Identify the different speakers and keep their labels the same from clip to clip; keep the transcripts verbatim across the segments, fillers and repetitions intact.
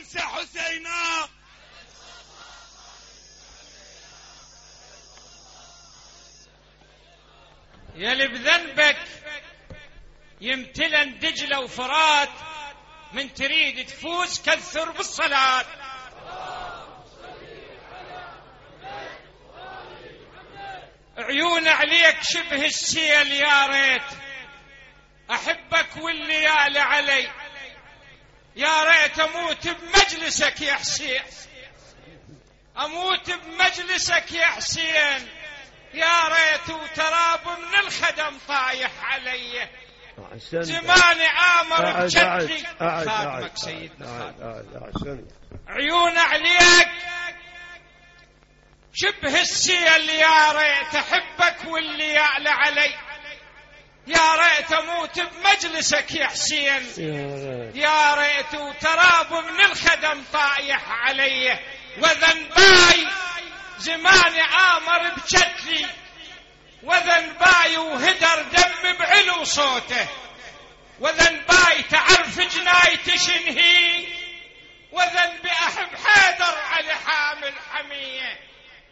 Speaker 1: يا حسينا.
Speaker 2: يلي بذنبك يمتلن دجلة وفرات، من تريد تفوز كثر بالصلاة. عيون عليك شبه السيل، يا ريت أحبك والليال علي، يا ريت أموت بمجلسك يا حسين، أموت بمجلسك يا حسين، يا ريت وتراب من الخدم طايح علي، زماني آمر بجدي. خادمك سيدنا خادم. عيون عليك شبه السيل، يا ريت أحبك والليال علي، يا ريت أموت بمجلسك يا حسين، يا ريت وتراب من الخدم طايح علي، وذنباي زماني آمر بجدي، وذنباي وهدر دم بعلو صوته، وذنباي تعرف جنايتي شنهي، وذنبي أحب حيدر على حامل حمية.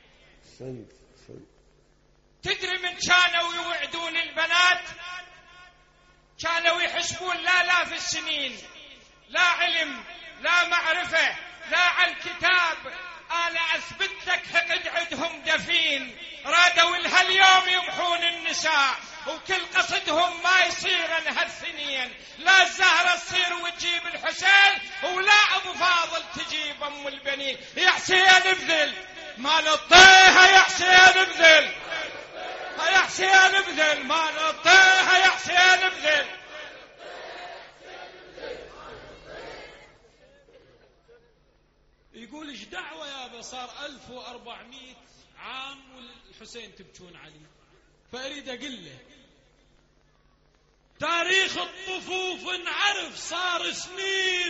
Speaker 2: تدري من كانوا يوعدون البنات؟ كانوا يحسبون لا لا في السنين، لا علم لا معرفة لا على الكتاب، أنا أثبت لك حقد عندهم دفين، رادوا لهاليوم يمحون النساء، وكل قصدهم ما يصير هالثنين، لا الزهرة تصير وتجيب الحسين، ولا أبو فاضل تجيب أم البنين. يا حسين ابذل ما نطيها، يا حسين ابذل، يا حسين ابذل ما نطيها، يا حسين ابذل.
Speaker 3: يقول ايش دعوة يابا، صار ألف وأربعمائة عام والحسين تبكون عليه. فأريد أقول له تاريخ الطفوف انعرف صار سنين،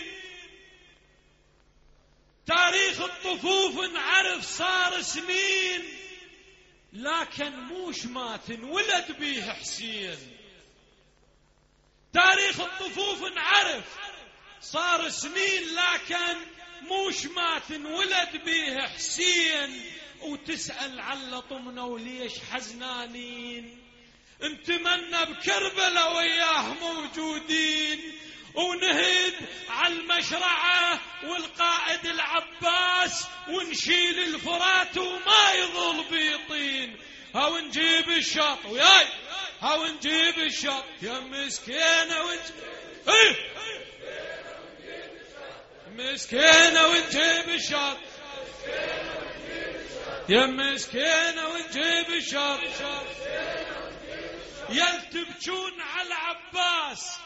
Speaker 3: تاريخ الطفوف انعرف صار سنين، لكن موش ما تنولد بيه حسين. تاريخ الطفوف انعرف صار سنين، لكن موش ما تنولد بيه حسين. وتسأل عن لطمنا وليش حزنانين، نتمنى بكربلاء وياه موجودين، ونهد على المشرعة والقائد العباس، ونشيل الفرات وما يظل بيطين. هاو نجيب الشط وياي، هاو نجيب الشط يا مسكينة ونجيب مسكينة ونجيب الشط، يا مسكينة ونجيب الشط. يل تبكون على عباس،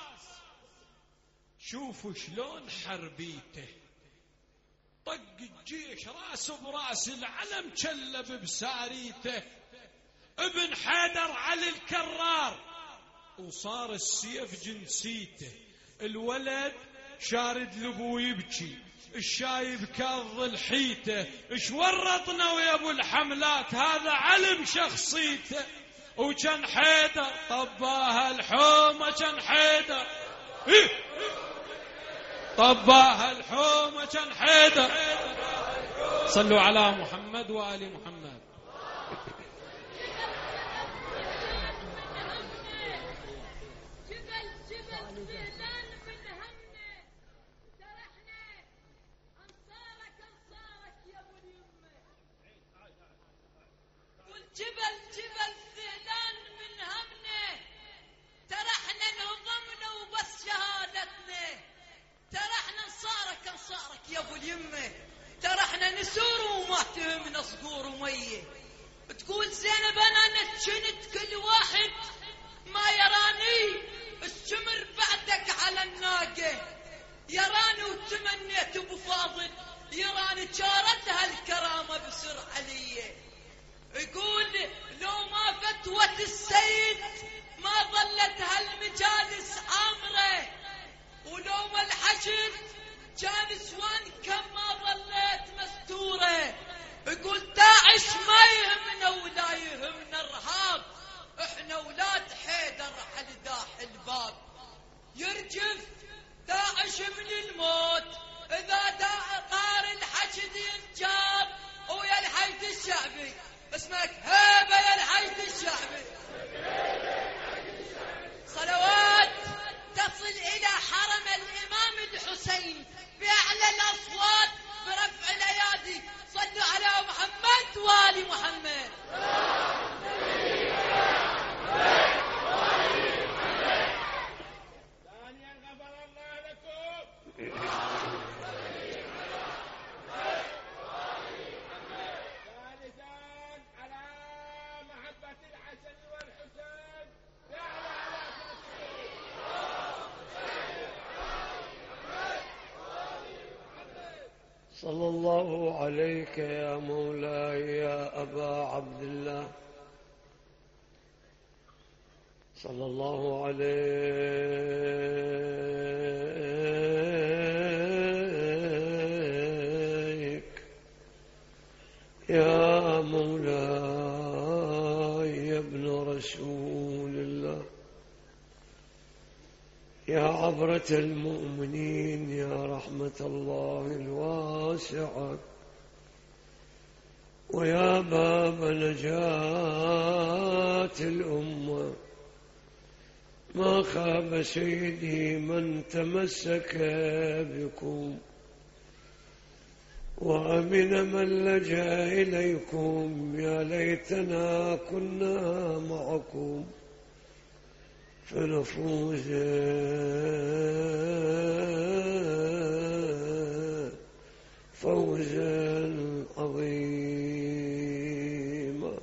Speaker 3: شوفوا شلون حربيته، طق الجيش راس براس، العلم كلب بساريته. ابن حيدر علي الكرار وصار السيف جنسيته، الولد شارد لبو يبكي، الشايب كاظ الحيته. اش ورطنا ويا ابو الحملات، هذا علم شخصيته. وكان حيدر طباها الحومه، كان حيدر إيه؟ طباها الحومه كان حيدر. صلوا على محمد وآل محمد.
Speaker 4: جبل جبل زيدان من همنا، ترى احنا انهضمنا وبس شهادتنا، ترى احنا نصارك انصارك يا ابو اليمه، ترى احنا نسور وما تهمنا صقور وميه. تقول زينب انا نتشنت كل واحد ما يراني، الشمر بعدك على الناقه، يراني وتمنيت ابو فاضل، يراني جارتها الكرامه بسر عليه. يقول لو ما فتوة السيد ما ظلت هالمجالس عامرة، ولو ما الحشد كان سوان كم ما ظلت مستورة. يقول داعش ما يهمنا ولا يهمنا الرهاب، احنا ولاد حيدر على داح الباب. يرجف داعش من الموت، اذا داع اسمك هيبة يا الحيد الشعبي. صلوات تصل إلى حرم الإمام الحسين بأعلى الأصوات برفع الأيادي. صلوا على محمد وآل محمد.
Speaker 2: ثانيا غفر الله لكم. ثالثا على محبة الحسن والحسين يعلى على
Speaker 1: صلى الله عليك يا مولاي يا أبا عبد الله، صلى الله عليك يا مولاي يا ابن رسول الله، يا عبرة المؤمنين، يا رحمة الله الواسعة، ويا باب نجاة الأمة. ما خاب سيدي من تمسك بكم، وأمن من لجأ إليكم. يا ليتنا كنا معكم فنفوز فوزا عظيما.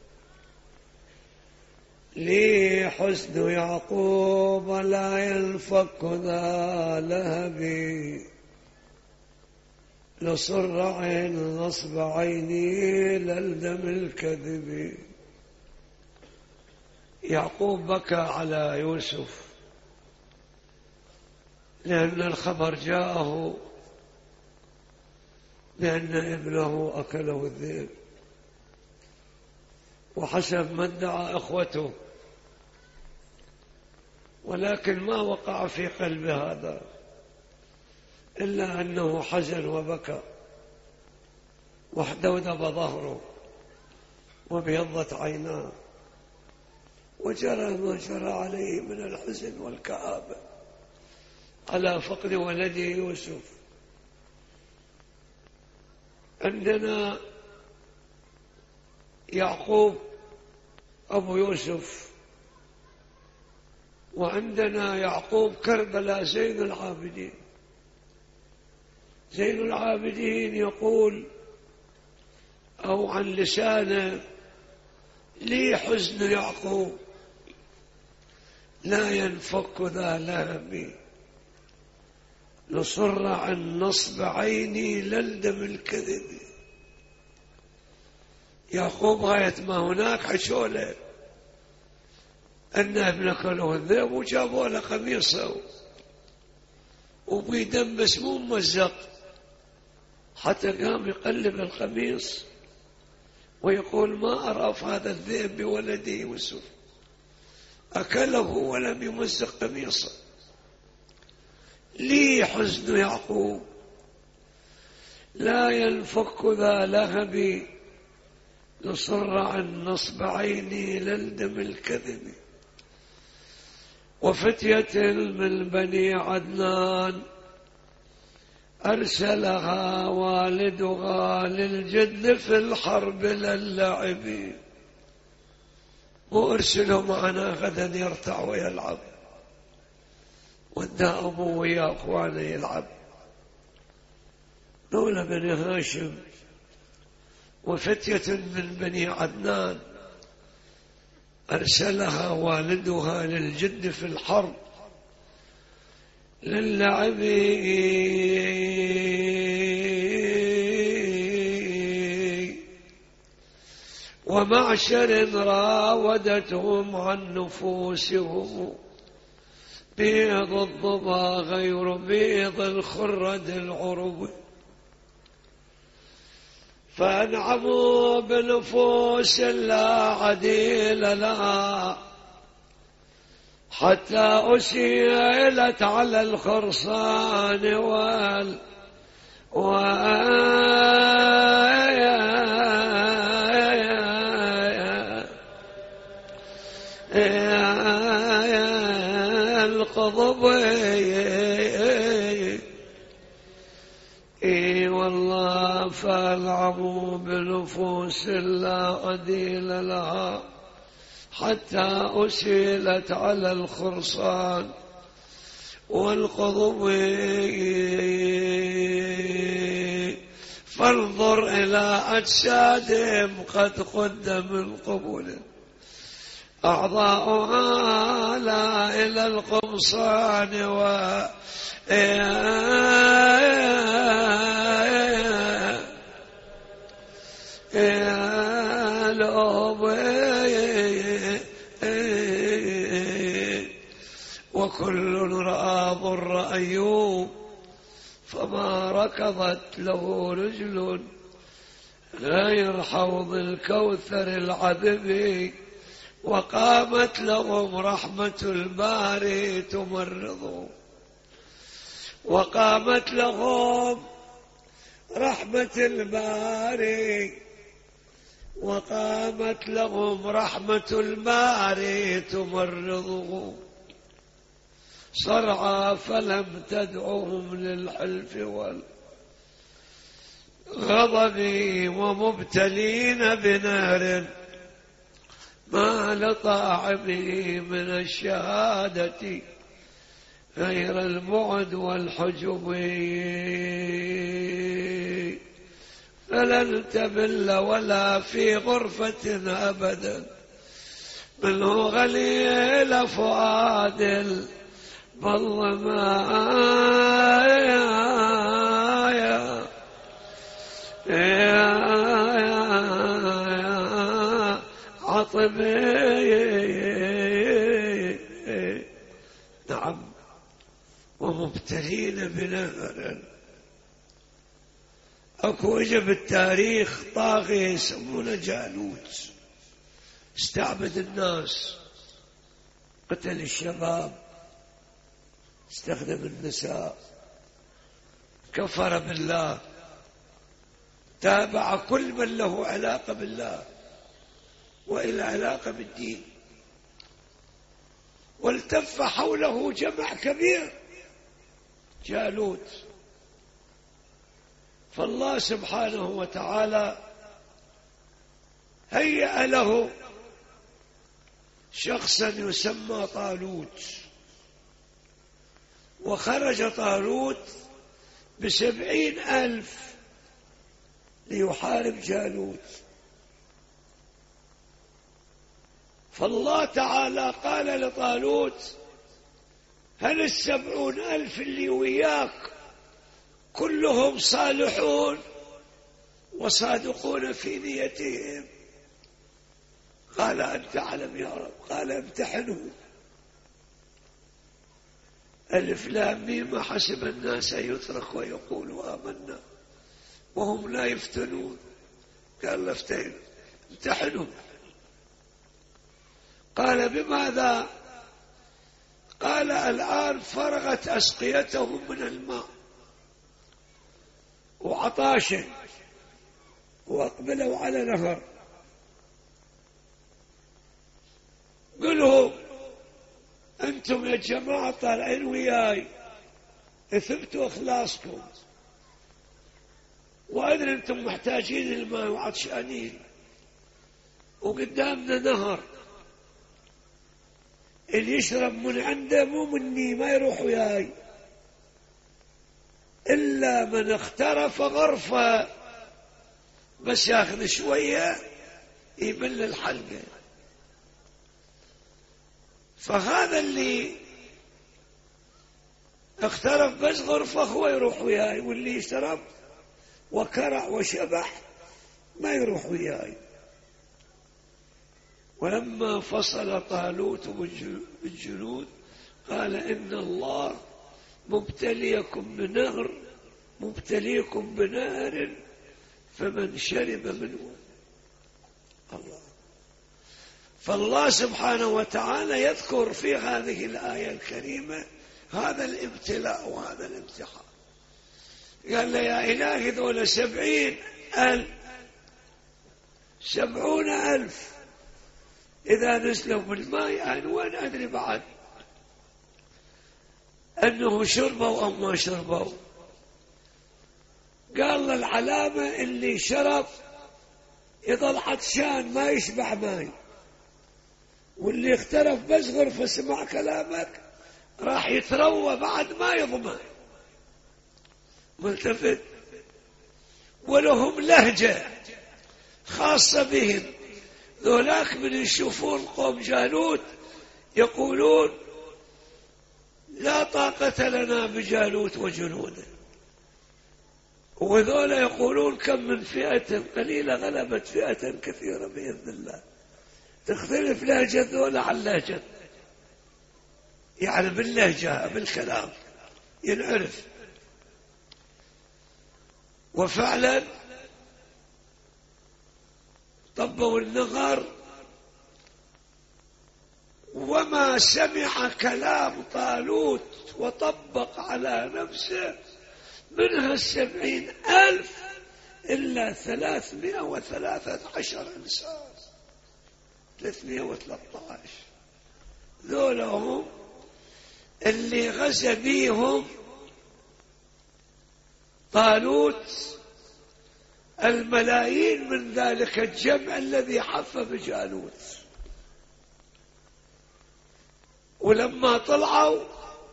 Speaker 1: لي حسن يعقوب لا ينفك ذا لهبي، لصر عين نصب عيني للدم الكذب. يعقوب بكى على يوسف لأن الخبر جاءه بأن ابنه أكله الذئب، وحسب ما ادعى أخوته، ولكن ما وقع في قلب هذا إلا أنه حزن وبكى، واحدودب ظهره وابيضت عيناه، وجرى ما جرى عليه من الحزن والكآبة على فقد ولده يوسف. عندنا يعقوب أبو يوسف، وعندنا يعقوب كربلاء زين العابدين. زين العابدين يقول أو عن لسانه: لي حزن يعقوب لا ينفك ذا لهبي، لصر عن نصب عيني للدم الكذب. يعقوب غاية ما هناك حشوله أن ابنك له الذئب، وجابوا له قميصه وبي دم بس مو ممزق، حتى قام يقلب القميص ويقول: ما أرأف هذا الذئب بولدي يوسف، أكله ولم يمزق قميصه. لي حزن يعقوب لا ينفك ذا لهبي، لصر عن نصب عيني للدم الكذب. وفتية من بني عدنان أرسلها والدها للجد في الحرب للعب، وأرسله معنا غدا يرتع ويلعب. ودى أبوه ويا أخوانه يلعب. دولة بني هاشم وفتية من بني عدنان أرسلها والدها للجد في الحرب للعب، ومعشر راودتهم عن نفوسهم، بيض الضبا غير بيض الخرد العرب. فانعموا بنفوس لا عديل لها، حتى أسيلت على الخرصان وال إي والله فالعبوا بنفوس لا عديل لها حتى أسيلت على الخرصان والقضب فانظر إلى أجسادهم قد قد من قبول أعضاؤها لا إلى القمصان و وكل رأى ضر أيوب فما ركضت له رجل غير حوض الكوثر العذب وقامت لهم رحمة الباري تمرض وقامت لهم رحمة الباري وقامت لهم رحمة الباري تمرض صرعى فلم تدعهم للحلف والغضب ومبتلين بنار ما لطاعمه من الشهادة غير البعد والحجب فلن تبل ولا في غرفة أبدا منه غليل فؤاد بالظمايا عطبي نعم ومبتلين بنهر اكو اجى بالتاريخ طاغية يسمونه جالوت استعبد الناس قتل الشباب استخدم النساء كفر بالله تابع كل من له علاقة بالله وإلى علاقة بالدين والتف حوله جمع كبير جالوت فالله سبحانه وتعالى هيأ له شخصا يسمى طالوت وخرج طالوت بسبعين ألف ليحارب جالوت فالله تعالى قال لطالوت هل السبعون ألف اللي وياك كلهم صالحون وصادقون في نيتهم؟ قال أنت أعلم يا رب. قال امتحنوا ألف لام ميم حسب الناس يترك ويقولوا آمنا وهم لا يفتنون. قال افتين امتحنوا. قال بماذا؟ قال الآن فرغت أسقيتهم من الماء وعطاشا وأقبلوا على نهر. قلهم أنتم يا جماعة طالعين وياي اثبتوا إخلاصكم وأدري أنتم محتاجين الماء وعطشانين وقدامنا نهر اللي يشرب من عنده مو مني ما يروح وياي إلا من اخترف غرفة بس ياخذ شوية يبل الحلقة. فهذا اللي اخترف بس غرفة هو يروح وياي واللي يشرب وكرع وشبح ما يروح وياي. ولما فصل طالوت بالجنود قال إن الله مبتليكم بنهر مبتليكم بنهر فمن شرب منه الله. فالله سبحانه وتعالى يذكر في هذه الآية الكريمة هذا الابتلاء وهذا الامتحان. قال له يا إلهي ذول سبعين ألف سبعون ألف إذا نزلوا بالماء يعني وين أدري بعد أنه شربوا أو ما شربوا. يظل العلامة اللي شرب يظل عطشان ما يشبع ماي، واللي اخترف بس غرفة سمع كلامك راح يتروى بعد ما يضمن. ملتفت. ولهم لهجة خاصة بهم. ذولاك من يشوفون قوم جالوت يقولون لا طاقة لنا بجالوت وجنوده، وذولا يقولون كم من فئة قليلة غلبت فئة كثيرة بإذن الله. تختلف لهجة ذولا عن لهجة، يعني باللهجة بالكلام ينعرف. وفعلا طبوا النغر، وما سمع كلام طالوت وطبق على نفسه منها السبعين ألف إلا ثلاثمائة وثلاثة عشر إنسان. ثلاثمائة وثلاثة عشر ذولا هم اللي غزا بيهم طالوت الملايين من ذلك الجمع الذي حف بجالوت. ولما طلعوا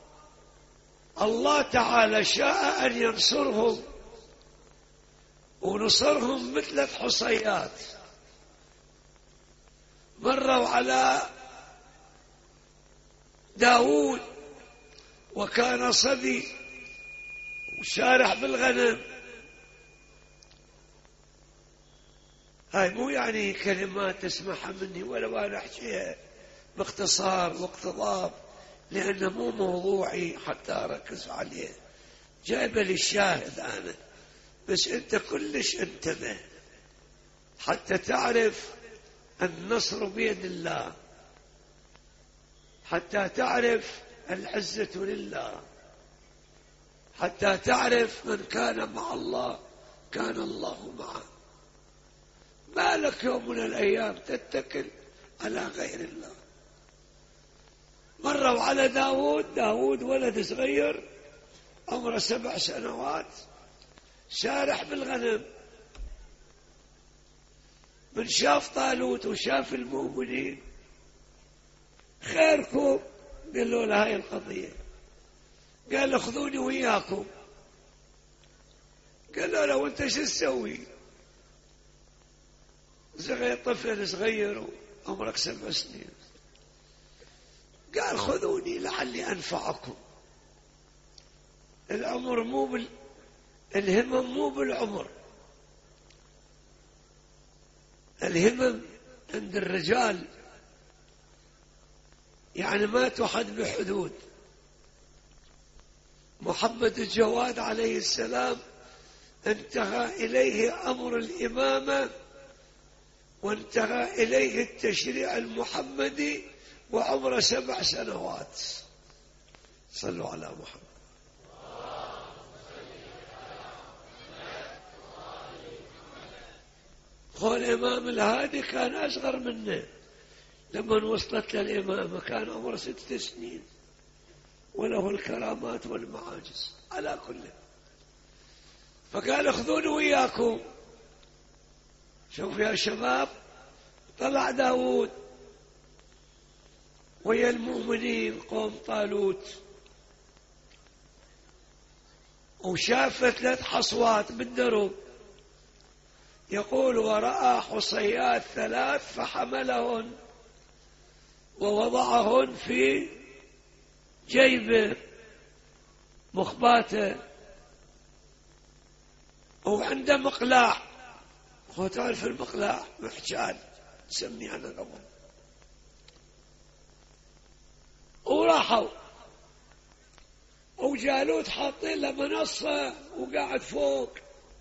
Speaker 1: الله تعالى شاء أن ينصرهم، ونصرهم مثل حصيات. مروا على داود وكان صبي وشارح بالغنم. هاي مو يعني كلمات تسمعها مني ولا وانا احكيها باختصار واقتضاب، لأنه مو موضوعي حتى أركز عليه. جايبه للشاهد أنا بس، أنت كلش انتبه حتى تعرف النصر بيد الله، حتى تعرف العزة لله، حتى تعرف من كان مع الله كان الله معه. ما لك يوم من الأيام تتكل على غير الله. مروا على داود. داود ولد صغير عمره سبع سنوات سارح بالغنم. من شاف طالوت وشاف المؤمنين خيركم، قالوا له هاي القضية. قال اخذوني وياكم. قالوا له وانت شو تسوي؟ صغير طفل صغير عمرك سبع سنين. قال خذوني لعلي أنفعكم. العمر مو بال... الهمم مو بالعمر. الهمم عند الرجال يعني ما تحد بحدود. محمد الجواد عليه السلام انتهى إليه أمر الإمامة وانتهى إليه التشريع المحمدي وعمره سبع سنوات. صلوا على محمد. هو الإمام الهادي كان أصغر منه لما وصلت للإمامة، كان عمره ست سنين وله الكرامات والمعاجز على كله. فقال اخذوني وياكم. شوف يا شباب، طلع داود ويا المؤمنين قوم طالوت، وشاف ثلاث حصوات بالدرب. يقول ورأى حصيات ثلاث فحملهن ووضعهن في جيبه مخباته، وعنده مقلاع. هو تعرف المقلاع محجال سمي أنا قبل. وراحوا وجالوت حاطين له منصة وقاعد فوق،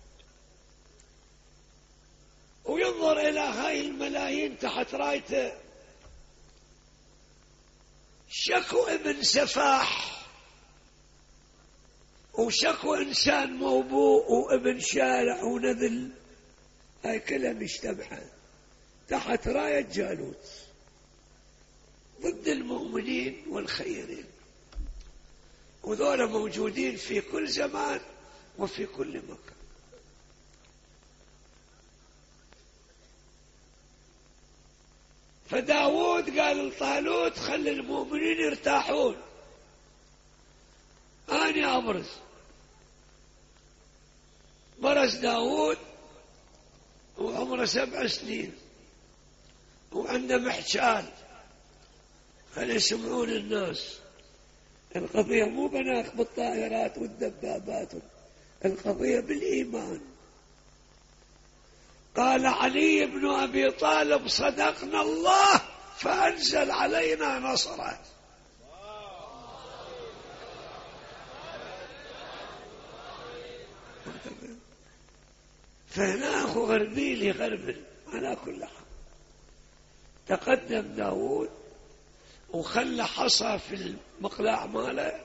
Speaker 1: وينظر إلى هاي الملايين تحت رايته. شكو ابن سفاح وشكو إنسان موبوء وابن شارع ونذل، هاي كلها مجتمعة تحت راية جالوت ضد المؤمنين والخيرين. وذولا موجودين في كل زمان وفي كل مكان. فداود قال لطالوت خلي المؤمنين يرتاحون، أنا أبرز. برز داود وعمره سبع سنين وعنده محشال، خلي يسمعون الناس. القضية مو بناخ بالطائرات والدبابات، القضية بالإيمان. قال علي بن أبي طالب صدقنا الله فأنزل علينا نصره. فهنا أخو غربيل يغربل. على كل حال تقدم داود وخلى حصى في المقلاع ماله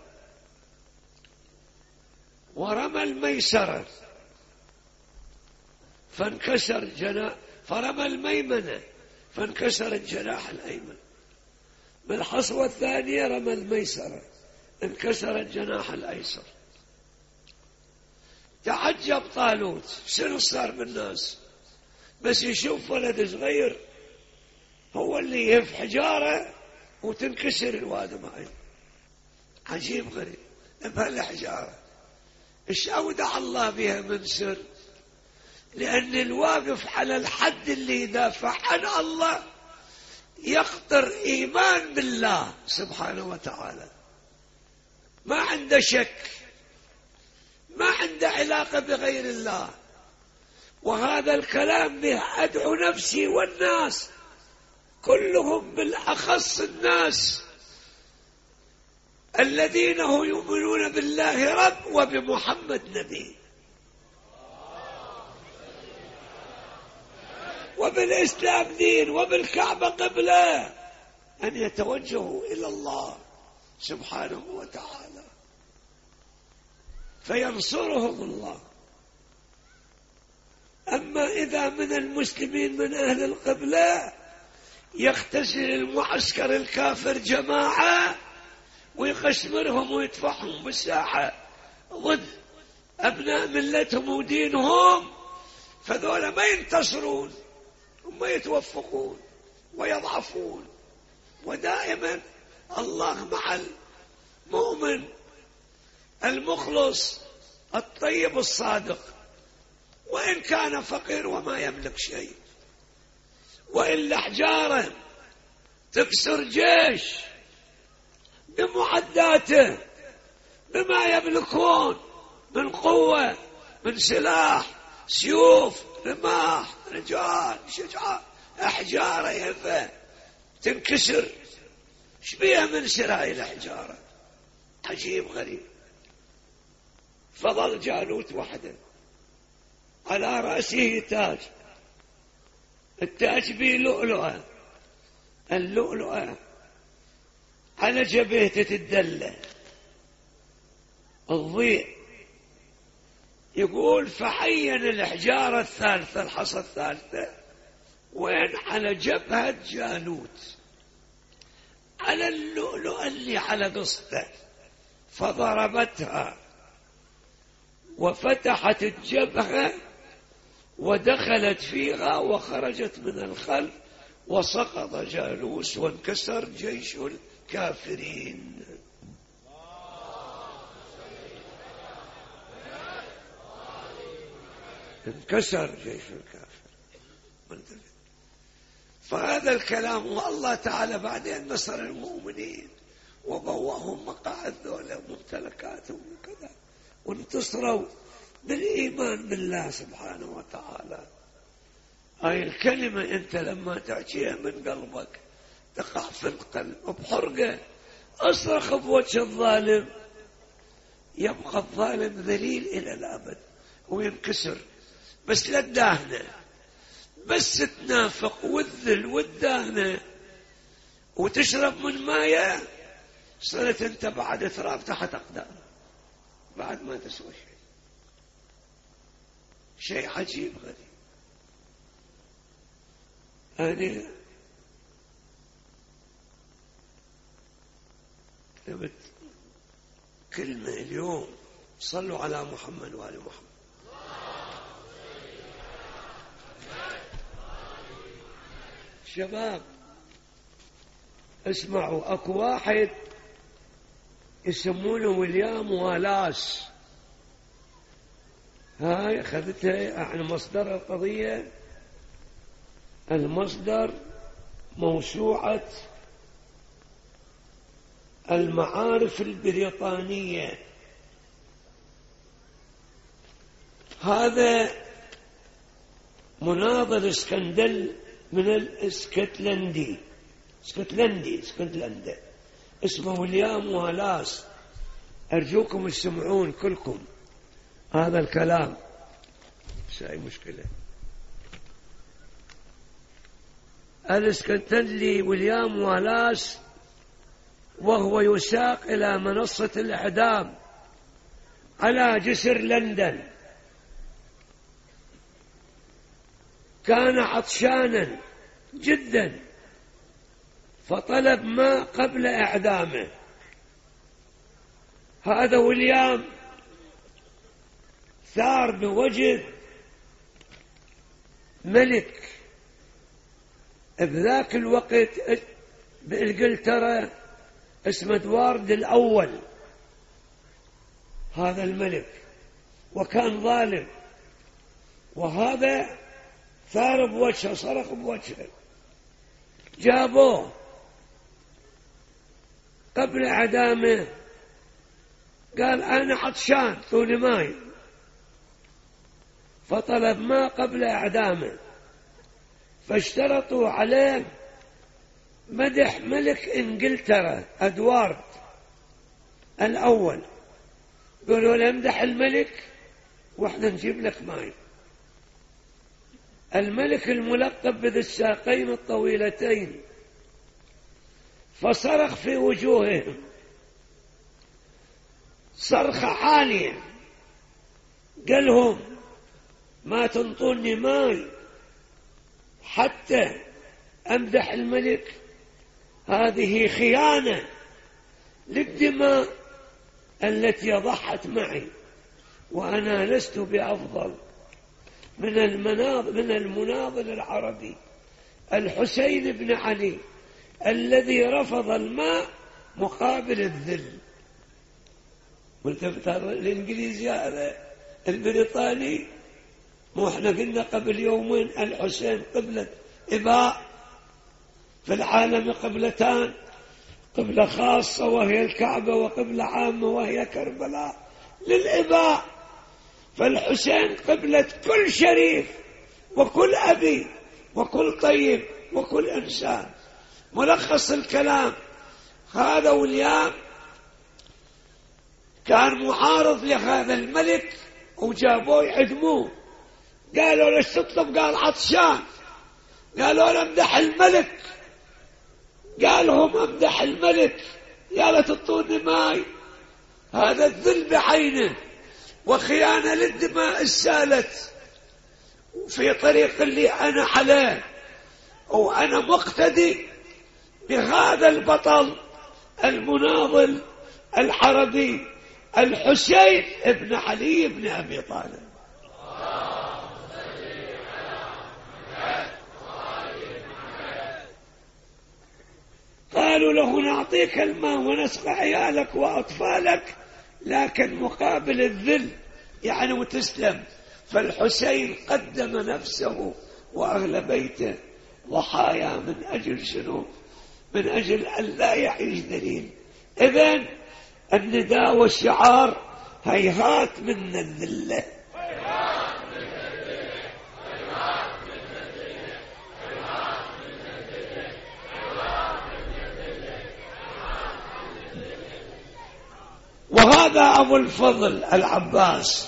Speaker 1: ورمى الميسرة فانكسر جناح، فرمى الميمنة فانكسر الجناح الأيمن. بالحصوة الثانية رمى الميسرة انكسر الجناح الأيسر. تعجب طالوت شنو صار بالناس، بس يشوف ولد صغير هو اللي يهف حجارة وتنكسر الواد معي. عجيب غريب بهالحجارة. ايش أودع الله بها من سر؟ لأن الواقف على الحد اللي يدافع عن الله يقدر إيمان بالله سبحانه وتعالى، ما عنده شك، ما عنده علاقة بغير الله. وهذا الكلام به أدعو نفسي والناس كلهم، بالأخص الناس الذين هم يؤمنون بالله رب وبمحمد نبي وبالإسلام دين وبالكعبة قبلة، أن يتوجهوا إلى الله سبحانه وتعالى فينصرهم الله. أما إذا من المسلمين من أهل القبلة يختزل المعسكر الكافر جماعة ويقشمرهم ويدفعهم بالساحة ضد أبناء ملتهم ودينهم، فذولا ما ينتصرون وما يتوفقون ويضعفون. ودائما الله مع المؤمن المخلص الطيب الصادق، وإن كان فقير وما يملك شيء. وإلا حجارة تكسر جيش بمعداته بما يملكون من قوة، من سلاح، سيوف، رماح، رجال، شجعان، أحجار يفا تنكسر. شبيها من سراي الحجارة؟ عجيب غريب. فضل جالوت وحده على رأسه تاج، التاج به لؤلؤة، اللؤلؤة على جبهته تدلى الضيء. يقول فعين الحجارة الثالثة، الحصى الثالثة، وين؟ على جبهة جالوت، على اللؤلؤة اللي على قصته، فضربتها وفتحت الجبهة ودخلت فيها وخرجت من الخلف، وسقط جالوت وانكسر جيش الكافرين. انكسر جيش الكافر. فهذا الكلام، والله تعالى بعدين نصر المؤمنين وبوأهم مقاعد ذولا وممتلكاتهم وكذا، وانتصروا بالإيمان بالله سبحانه وتعالى. هاي الكلمة أنت لما تحكيها من قلبك تقع في القلب بحرقة. أصرخ بوجه الظالم، يبقى الظالم ذليل إلى الأبد وينكسر. بس لا تداهنه، بس تنافق والذل والداهنة وتشرب من مايه، صرت أنت بعد تراب تحت أقدام، بعد ما تسوى شيء. شيء عجيب غريب. أنا كتبت كلمة اليوم، صلوا على محمد وآل محمد. شباب اسمعوا، اكو واحد يسمونه ويليام والاس، هاي أخذتها عن مصدر القضية، المصدر موسوعة المعارف البريطانية. هذا مناضل اسكندل من الاسكتلندي اسكتلندي اسكتلندا اسمه ويليام والاس. أرجوكم تسمعون كلكم هذا الكلام، مش أي مشكلة. الاسكتلندي ويليام والاس وهو يساق إلى منصة الإعدام على جسر لندن، كان عطشانا جدا فطلب ماء قبل إعدامه. هذا ويليام ثار بوجه ملك بذاك الوقت بإنجلترا اسمه إدوارد الأول. هذا الملك وكان ظالم، وهذا ثار بوجهه، صرخ بوجهه. جابوه قبل إعدامه، قال أنا عطشان طولي ماي، فطلب ماء قبل إعدامه. فاشترطوا عليه مدح ملك إنجلترا أدوارد الأول، قالوا له امدح الملك واحنا نجيب لك ماء. الملك الملقب بذي الساقين الطويلتين فصرخ في وجوههم صرخة عالية، قال لهم ما تنطوني ماء حتى أمدح الملك؟ هذه خيانة للدماء التي ضحت معي، وأنا لست بأفضل من المناضل من المناضل العربي الحسين بن علي الذي رفض الماء مقابل الذل. الإنجليزي هذا البريطاني، مو احنا قلنا قبل يومين الحسين قبلة إباء، في العالم قبلتان، قبلة خاصة وهي الكعبة، وقبلة عامة وهي كربلاء للإباء. فالحسين قبلة كل شريف وكل أبي وكل طيب وكل إنسان. ملخص الكلام، هذا ويليام كان معارض لهذا الملك وجابوه يعدموه. قالوا ليش تطلب؟ قال عطشان. قالوا له امدح الملك، قال هم امدح الملك يا لا تطوني ماي. هذا الذل بعينه وخيانة للدماء السالت في طريق اللي أنا عليه، وأنا مقتدي بهذا البطل المناضل الحربي الحسين ابن علي بن أبي طالب. قالوا له نعطيك الماء ونسقى عيالك وأطفالك، لكن مقابل الذل يعني وتسلم. فالحسين قدم نفسه وأهل بيته ضحايا من أجل شنو؟ من أجل أن لا يعيش دليل. إذن النداء والشعار هيهات من الذلة. وهذا أبو الفضل العباس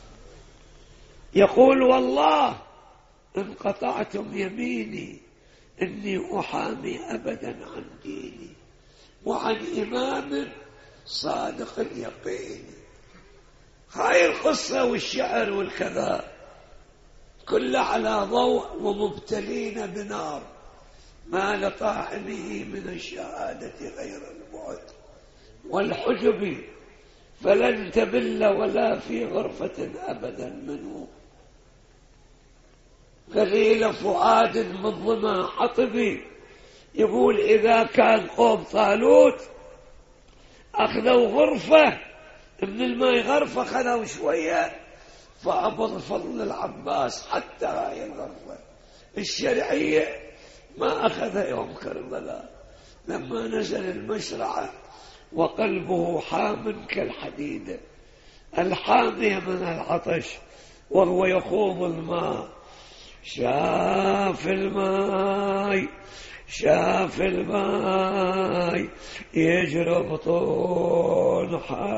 Speaker 1: يقول والله إن قطعتم يميني إني أحامي أبدا عن ديني وعن إمام صادق اليقين. هاي القصة والشعر والكذا كل على ضوء ومبتلين بنار ما لطاعمه من الشهادة غير البعد والحجب، فلن تبل ولا في غرفة أبدا منه. قليل فؤاد من ظما حطبي يقول إذا كان قوم طالوت أخذوا غرفة من الماء، غرفة خذوا شوية، فأبو الفضل العباس حتى هاي الغرفة الشرعية ما أخذها يوم كربلاء لما نزل المشرعة وقلبه حام كالحديد الحامية من العطش وهو يخوض الماء. شاف الماء شاف الماء يجري بطون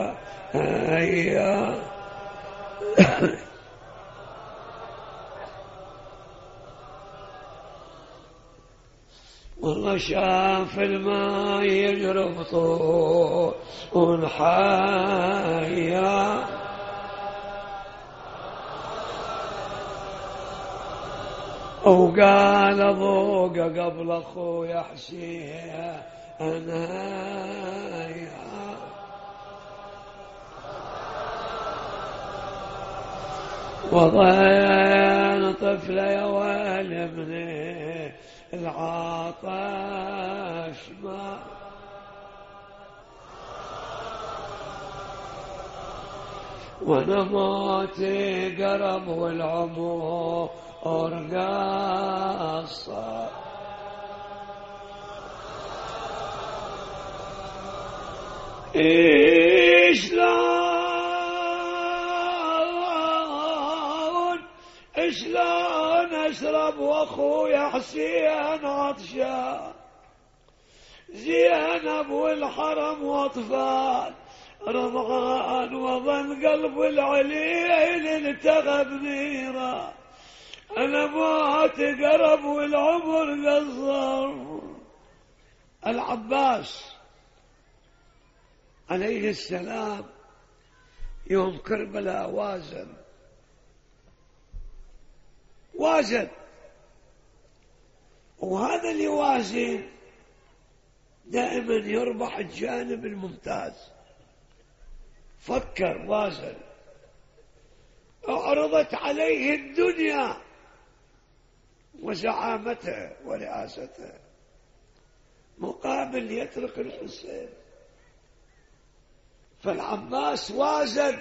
Speaker 1: حيا والله شاف الماء يجري بطون حيا وقال ذوق قبل أخويا حسين أنا يا وضين طفل يا ويل من العطش ما وانا موتي قرب والعمر أرقص إشلون إشلون أشرب وأخويا حسين عطشان زينب والحرم وأطفال رضعان وظن قلب العليل التغب نيرا أنا موت قرب والعمر قصر. العباس عليه السلام يوم كربلاء وازن وازن وهذا اللي وازن دائما يربح الجانب الممتاز. فكر وازن، أعرضت عليه الدنيا وزعامته ورئاسته مقابل يترك الحسين. فالعباس وازن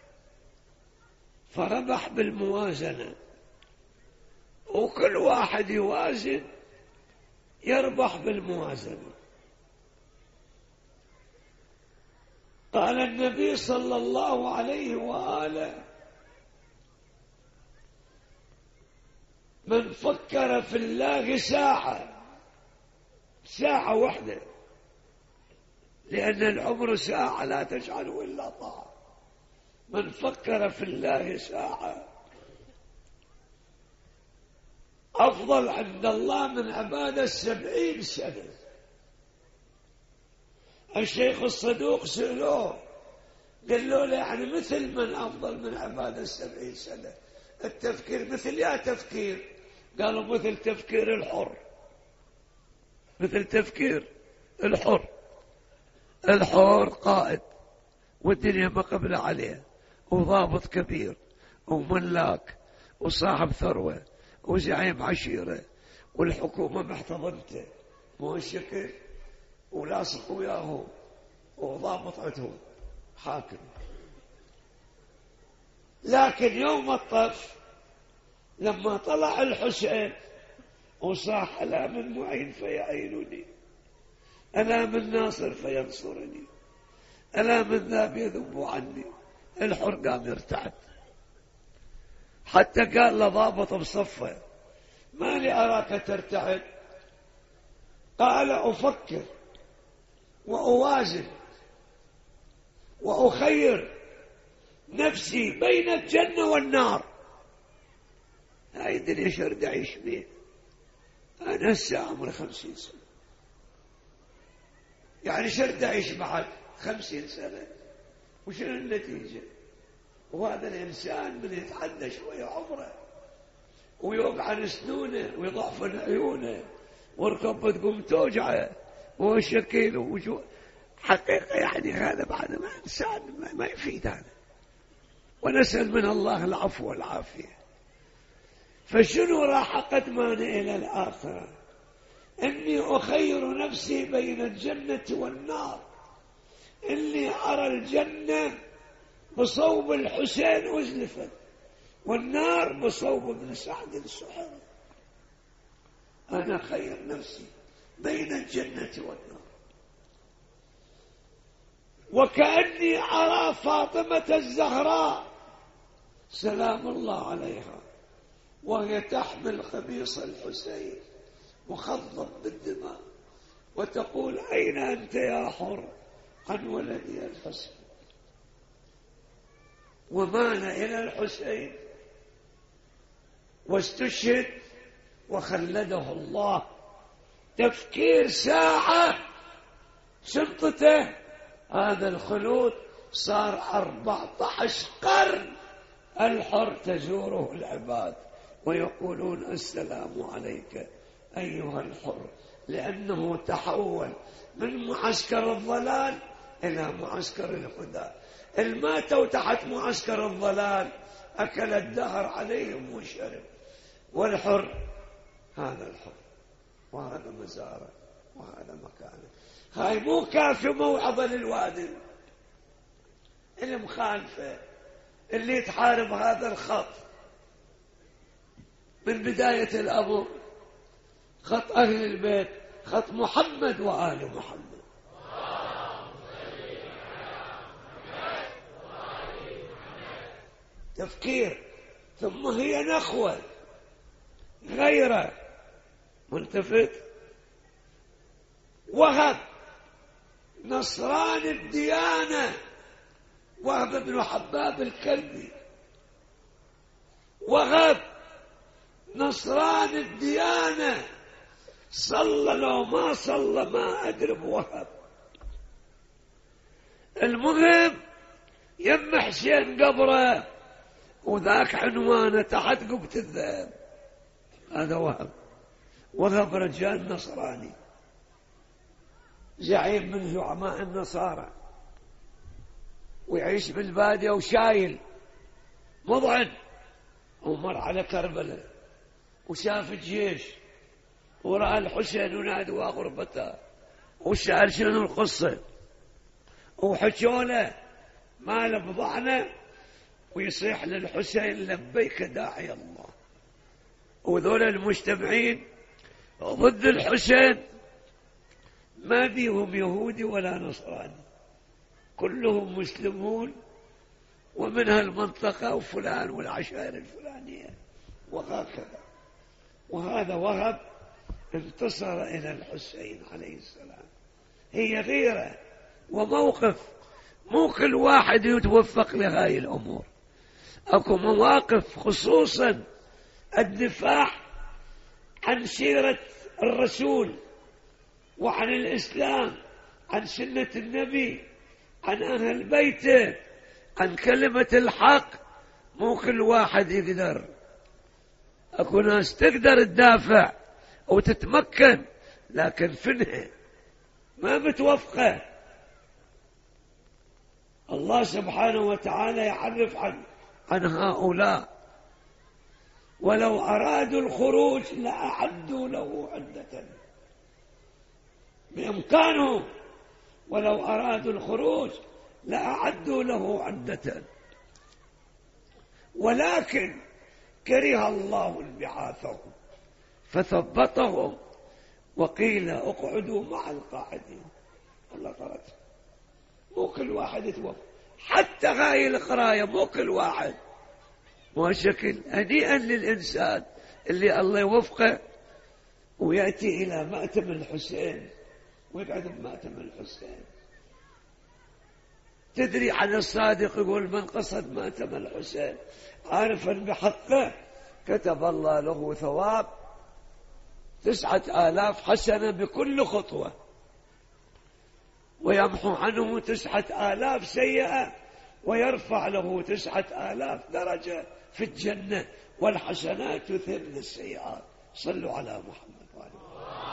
Speaker 1: فربح بالموازنة، وكل واحد يوازن يربح بالموازنة. قال النبي صلى الله عليه وآله: من فكر في الله ساعة ساعة واحدة، لأن العمر ساعة لا تجعله إلا طاعة. من فكر في الله ساعة أفضل عند الله من عبادة سبعين سنة. الشيخ الصدوق سألوه قال له يعني مثل من أفضل من عبادة سبعين سنة؟ التفكير مثل يا تفكير؟ قالوا مثل تفكير الحر، مثل تفكير الحر. الحر قائد والدنيا مقبلة عليه، وضابط كبير وملاك وصاحب ثروة وزعيم عشيرة، والحكومة محتضنته مو الشكل، ولاصق وياهم وضابط عندهم حاكم. لكن يوم الطف لما طلع الحسين وصاح: ألا من معين فيعينني، ألا من ناصر فينصرني، ألا من ذاب يذب عني، الحر قام يرتعد. حتى قال لضابط بصفه: ما لي أراك ترتعد؟ قال: أفكر وأوازن وأخير نفسي بين الجنة والنار. هاي الدنيا شرد أعيش بيه. أنا هسه عمري خمسين سنة، يعني شرد أعيش بعد خمسين سنة، وشنو النتيجة؟ وهذا الإنسان من يتعدى شوية عمره ويوقع سنونه ويضعف عيونه وركبه تقوم توجعه وهو شكيل ووجوه حقيقة، يعني هذا بعد ما إنسان ما يفيد هذا. ونسأل من الله العفو والعافية. فشنو راح قدمنا إلى الآخرة؟ إني أخير نفسي بين الجنة والنار، إني أرى الجنة بصوب الحسين أزلفت والنار بصوب ابن سعد السحري. أنا خير نفسي بين الجنة والنار. وكأني أرى فاطمة الزهراء سلام الله عليها وهي تحمل قميص الحسين مخضب بالدماء وتقول أين أنت يا حر عن ولدي الحسين؟ ومال إلى الحسين واستشهد وخلده الله. تفكير ساعة شنطته، هذا الخلود صار أربعة عشر قرن الحر تزوره العباد ويقولون السلام عليك أيها الحر، لأنه تحول من معسكر الضلال إلى معسكر الهدى. الماتوا تحت معسكر الضلال أكل الدهر عليهم وشرب، والحر هذا الحر وهذا مزاره وهذا مكانه. هاي مو كافي موعظة للوادي المخالفة اللي تحارب هذا الخط من بداية الأمر، خط أهل البيت، خط محمد وآل محمد. تفكير، ثم هي نخوة غيره ملتفت. وهب نصران الديانة، وهب بن حباب الكلبي، وهب نصران الديانة، صلى لو ما صلى ما أدري بوهب. المهم يم حسين قبره وذاك عنوانه تحت قبة الذئب، هذا وهب. وهب رجال نصراني، زعيم من زعماء النصارى، ويعيش بالبادية وشايل مضعن، ومر على كربلاء وشاف الجيش ورأى الحسين ونادى غربته وسأل شنو القصة، وحكوا له ما له بضعنه ويصيح للحسين لبيك داعي الله. وذول المجتمعين ضد الحسين ما بيهم يهودي ولا نصراني، كلهم مسلمون ومن هالمنطقة وفلان والعشائر الفلانية وهكذا. وهذا وهب انتصر إلى الحسين عليه السلام. هي غيرة وموقف، مو كل واحد يتوفق لهذه الأمور. أكو مواقف خصوصا الدفاع عن سيرة الرسول وعن الإسلام، عن سنة النبي، عن أهل بيته، عن كلمة الحق. مو كل واحد يقدر، أكو ناس تقدر تدافع وتتمكن لكن فنها ما متوفقة. الله سبحانه وتعالى يعرف عن عن هؤلاء: ولو أرادوا الخروج لأعدوا له عدة، بإمكانهم ولو أرادوا الخروج لأعدوا له عدة، ولكن كره الله انبعاثهم فثبطهم وقيل اقعدوا مع القاعدين. الله قرأت. مو كل واحد يتوفق، حتى هاي القراية مو كل واحد. مو شكل هنيئا للإنسان اللي الله يوفقه ويأتي إلى مأتم الحسين ويقعد بمأتم الحسين. تدري عن الصادق يقول: من قصد مأتم الحسين عارفا بحقه كتب الله له ثواب تسعة آلاف حسنة بكل خطوة، ويمحو عنه تسعة آلاف سيئة، ويرفع له تسعة آلاف درجة في الجنة، والحسنات تذهبن السيئات. صلوا على محمد وآله.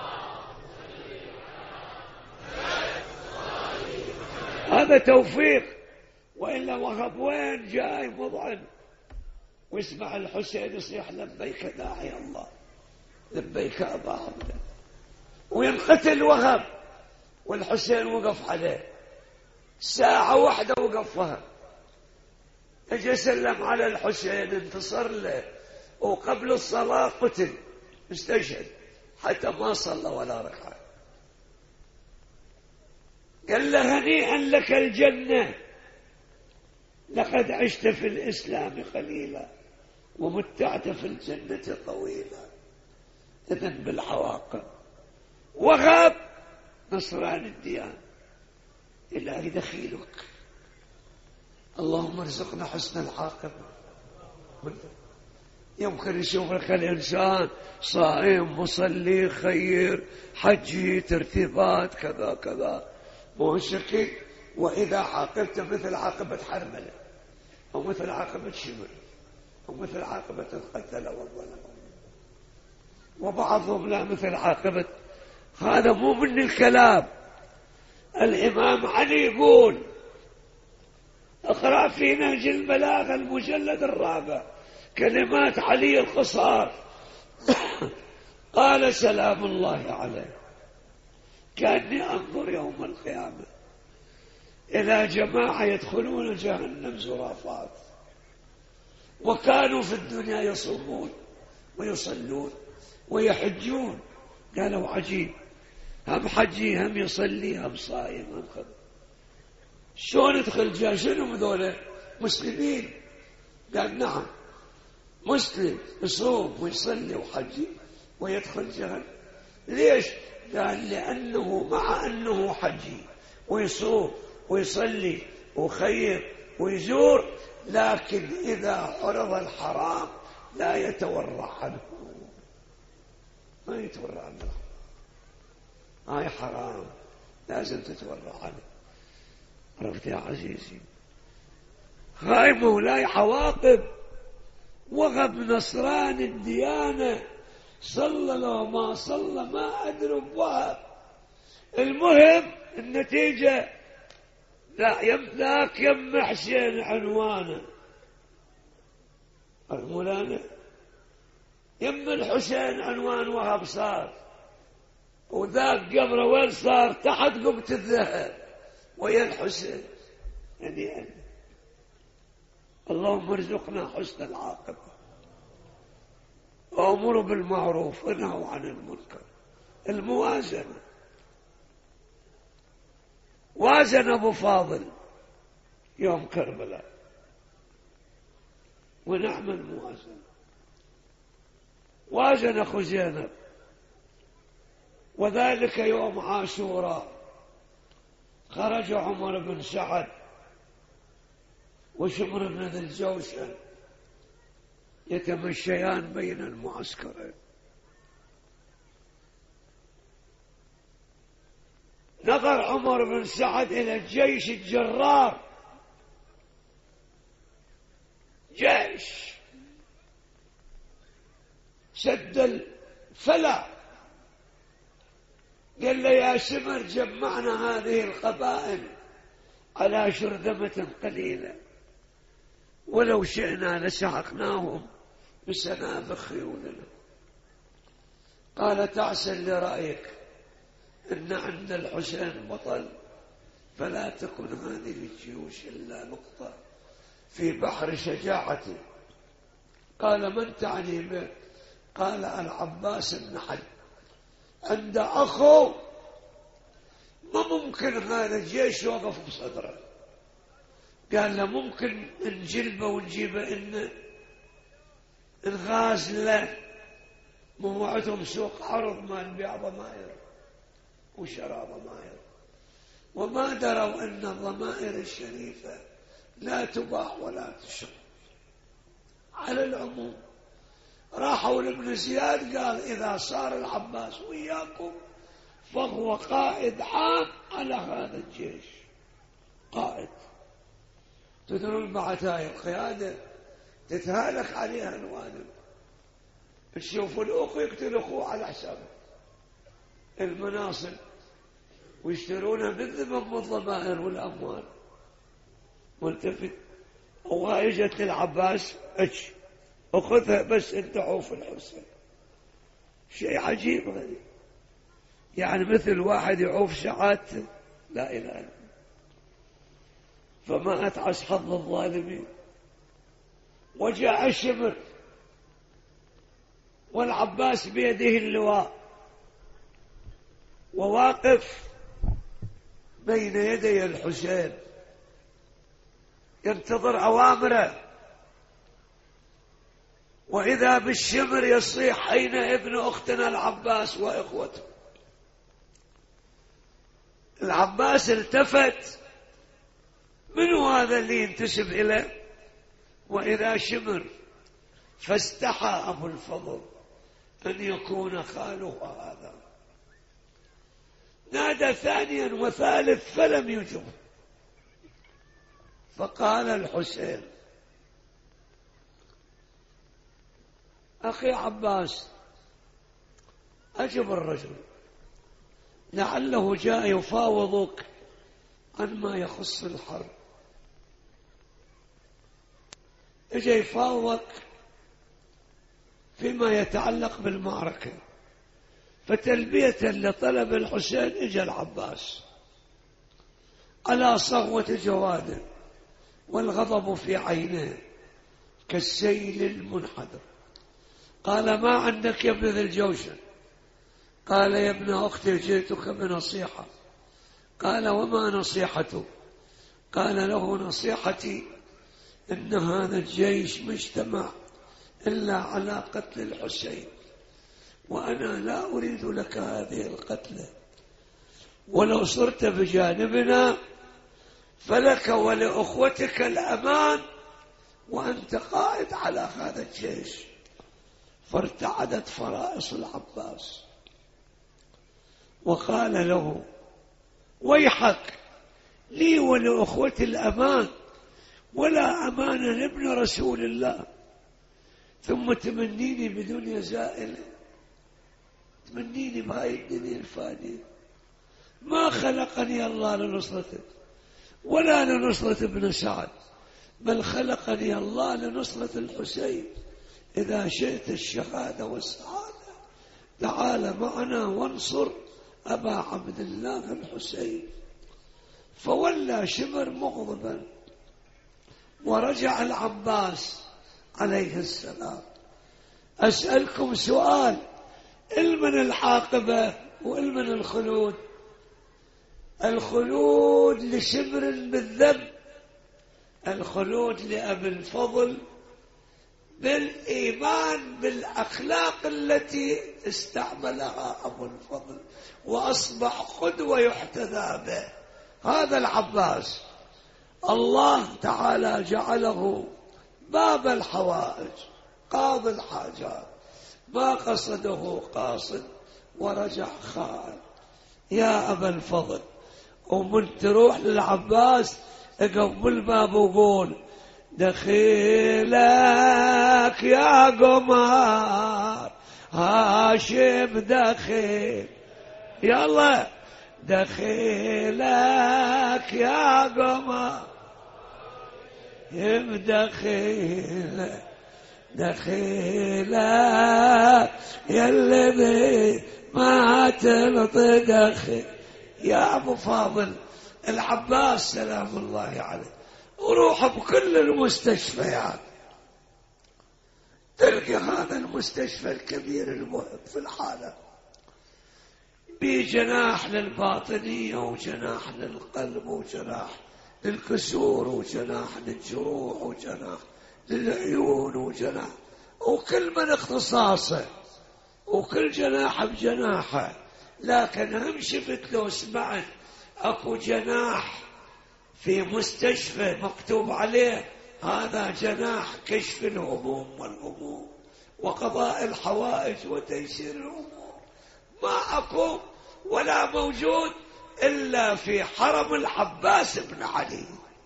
Speaker 1: هذا توفيق، وإلا وهب وين جاي مضعن ويسمع الحسين يصيح: لبيك داعي الله، لبيك أبا عبده. وينقتل وهب، والحسين وقف عليه ساعة واحدة وقفها. اجى سلم على الحسين، انتصر له، وقبل الصلاة قتل استشهد حتى ما صلى ولا ركعة. قال له هنيئا لك الجنة، لقد عشت في الإسلام قليلا ومتعت في الجنة طويلا. إذن بالعواقب. وغاب نصران الديانة. إلهي دخيلك، اللهم ارزقنا حسن العاقبة. يمكن يشوفك الإنسان صائم مصلي خير حجي ترتيبات كذا كذا مو شكي، وإذا عاقبت مثل عاقبة حرملة أو مثل عاقبة شمر أو مثل عاقبة القتل والظلم، وبعضهم لا مثل عاقبة. هذا مو من الكلام. الإمام علي يقول، اقرأ في نهج البلاغة المجلد الرابع كلمات علي القصار قال سلام الله عليه، كأني أنظر يوم القيامة إلى جماعة يدخلون جهنم زرافات، وكانوا في الدنيا يصومون ويصلون ويحجون. قالوا عجيب، هم حجي هم يصلي هم صايم هم خذ، شلون يدخل جهنم؟ شنو هذول مسلمين؟ قال نعم، مسلم يصوم ويصلي وحجي ويدخل جهنم. ليش؟ قال لأنه مع أنه حجي ويصوم ويصلي وخير ويزور، لكن إذا عرض الحرام لا يتورع عنه، ما يتورع عنه. هاي حرام لازم تتورع عنه. عرفت يا عزيزي؟ هاي مولاي عواقب. وغب نصران الديانة، صلى لو ما صلى ما أدري بوهب. المهم النتيجة لا يم ذاك يم حسين عنوانه مولانا، يم الحسين عنوان وهب صار، وذاك قبره وين صار؟ تحت قبة الذهب ويا الحسين. يعني, يعني اللهم ارزقنا حسن العاقبة، وأمر بالمعروف ونهوا عن المنكر. الموازنة، وازن أبو فاضل يوم كربلاء، ونعم الموازنة. وازن أخو زينب، وذلك يوم عاشوراء خرج عمر بن سعد وشمر بن ذي الجوشن يتمشيان بين المعسكرين. نظر عمر بن سعد إلى الجيش الجرار، جيش سد الفلا. قال له يا سمر جمعنا هذه القبائل على شرذمة قليلة، ولو شئنا لسحقناهم بسنابخ خيولنا. قال تعسل لرأيك إن عند الحسين بطل، فلا تكن هذه الجيوش إلا نقطة في بحر شجاعته. قال من تعني به؟ قال العباس بن حج، عند أخو ما ممكن هذا الجيش يوقف بصدره. قال له ممكن نجلبه ونجيبه إن نغازله، مو عندهم سوق عرض مال بيع ضمائر وشراب ضمائر، وما دروا أن الضمائر الشريفة لا تباع ولا تشرب. على العموم راحوا لابن زياد قال إذا صار العباس وياكم فهو قائد عام على هذا الجيش، قائد. تدرون بعد هاي القيادة تتهالك عليها الوالد، تشوفوا الأخو يقتل أخوه على حسابه المناصب، ويشترونها بالذمم والضمائر والأموال. ملتفت وهاي جت للعباس اج أخذها بس انت عوف الحسين. شيء عجيب غريب. يعني مثل واحد يعوف شعاته، لا إله إلا الله. فما أتعس حظ الظالمين. وجاء الشمر والعباس بيده اللواء وواقف بين يدي الحسين ينتظر أوامره، وإذا بالشمر يصيح: أين ابن أختنا العباس وإخوته؟ العباس التفت: من هذا اللي ينتسب إليه؟ وإذا شمر، فاستحى أبو الفضل أن يكون خاله هذا. نادى ثانيا وثالث فلم يجب. فقال الحسين: أخي عباس، أجب الرجل، لعله جاء يفاوضك عن ما يخص الحرب. اجى يفاوضك فيما يتعلق بالمعركة. فتلبية لطلب الحسين اجى العباس على صغوة جواده والغضب في عينيه كالسيل المنحدر. قال: ما عندك يا ابن ذي الجوشن؟ قال: يا ابن أختي، جئتك بنصيحة. قال: وما نصيحتك؟ قال له: نصيحتي إن هذا الجيش ما اجتمع إلا على قتل الحسين، وأنا لا أريد لك هذه القتلة، ولو صرت بجانبنا فلك ولأخوتك الأمان وأنت قائد على هذا الجيش. فارتعدت فرائص العباس وقال له: ويحك، لي ولأخوتي الأمان ولا أمان لابن رسول الله، ثم تمنيني بدنيا زائلة، تمنيني بهاي الدنيا الفانية. ما خلقني الله لنصرتك ولا لنصرة ابن سعد، بل خلقني الله لنصرة الحسين. إذا شئت الشهادة والسعادة تعال معنا وانصر أبا عبد الله الحسين. فولى شمر مغضبا، ورجع العباس عليه السلام. أسألكم سؤال: المن العاقبة والمن الخلود؟ الخلود لشمر بالذنب، الخلود لأبي الفضل بالإيمان بالأخلاق التي استعملها أبو الفضل وأصبح قدوة يحتذى به. هذا العباس الله تعالى جعله باب الحوائج، قاضي الحاجات، ما قصده قاصد ورجع خائن. يا أبا الفضل، ومن تروح للعباس اقبل باب وقول: دخيلك يا قمر هاشم، دخيل يلا، دخيلك يا قمر يم، دخيلك دخيلك يلي بي ما تلطي دخيل. يا أبو فاضل العباس سلام الله عليه، وروح بكل المستشفيات تلقى هذا المستشفى الكبير المهم في العالم بجناح للباطنية وجناح للقلب وجناح للكسور وجناح للجروح وجناح للعيون وجناح، وكل من اختصاصه وكل جناح بجناحه. لكن هم شفت لو سمعت اكو جناح في مستشفى مكتوب عليه هذا جناح كشف الهموم والغموم وقضاء الحوائج وتيسير الأمور، ما أكو ولا موجود إلا في حرم العباس بن علي.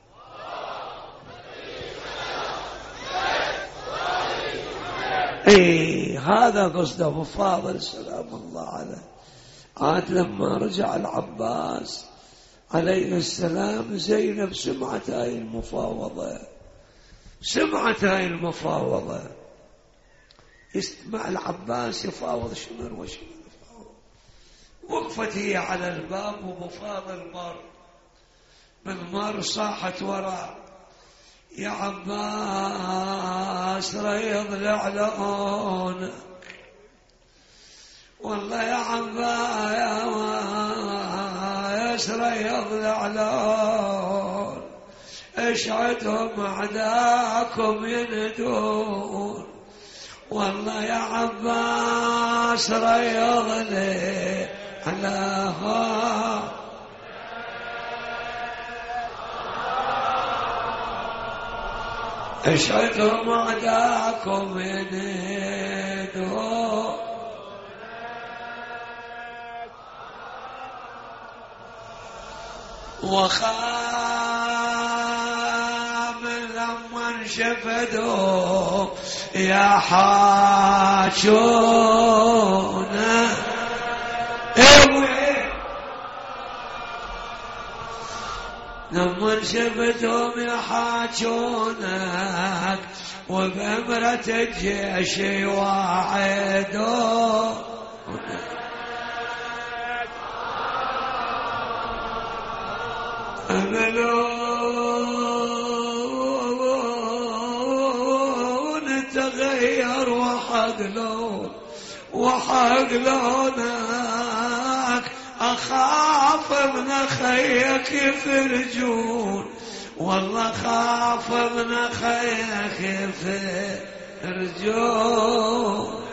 Speaker 1: اي هذا قصده أبو فاضل سلام الله عليه. عاد لما رجع العباس عليه السلام زينب سمعت هاي المفاوضة، سمعت هاي المفاوضة، يسمع العباس يفاوض شمر وشمر يفاوض. وقفت هي على الباب وبفاض المر من مر صاحت وراء: يا عباس ريض لعلونك، والله يا عباس ريض لعلون، اشعدهم اعداكم يندون، والله يا عباس ريض لي على اشهدهم اعداكم يندون. وخام لما شفدوا يا حاجونا لما شفتهم يحاجونك وبأمرة الجيش يواعدون، أملون تغير وحقلون وحقلونك، أخاف من خيك يفرجون، والله خاف من خيك يفرجون.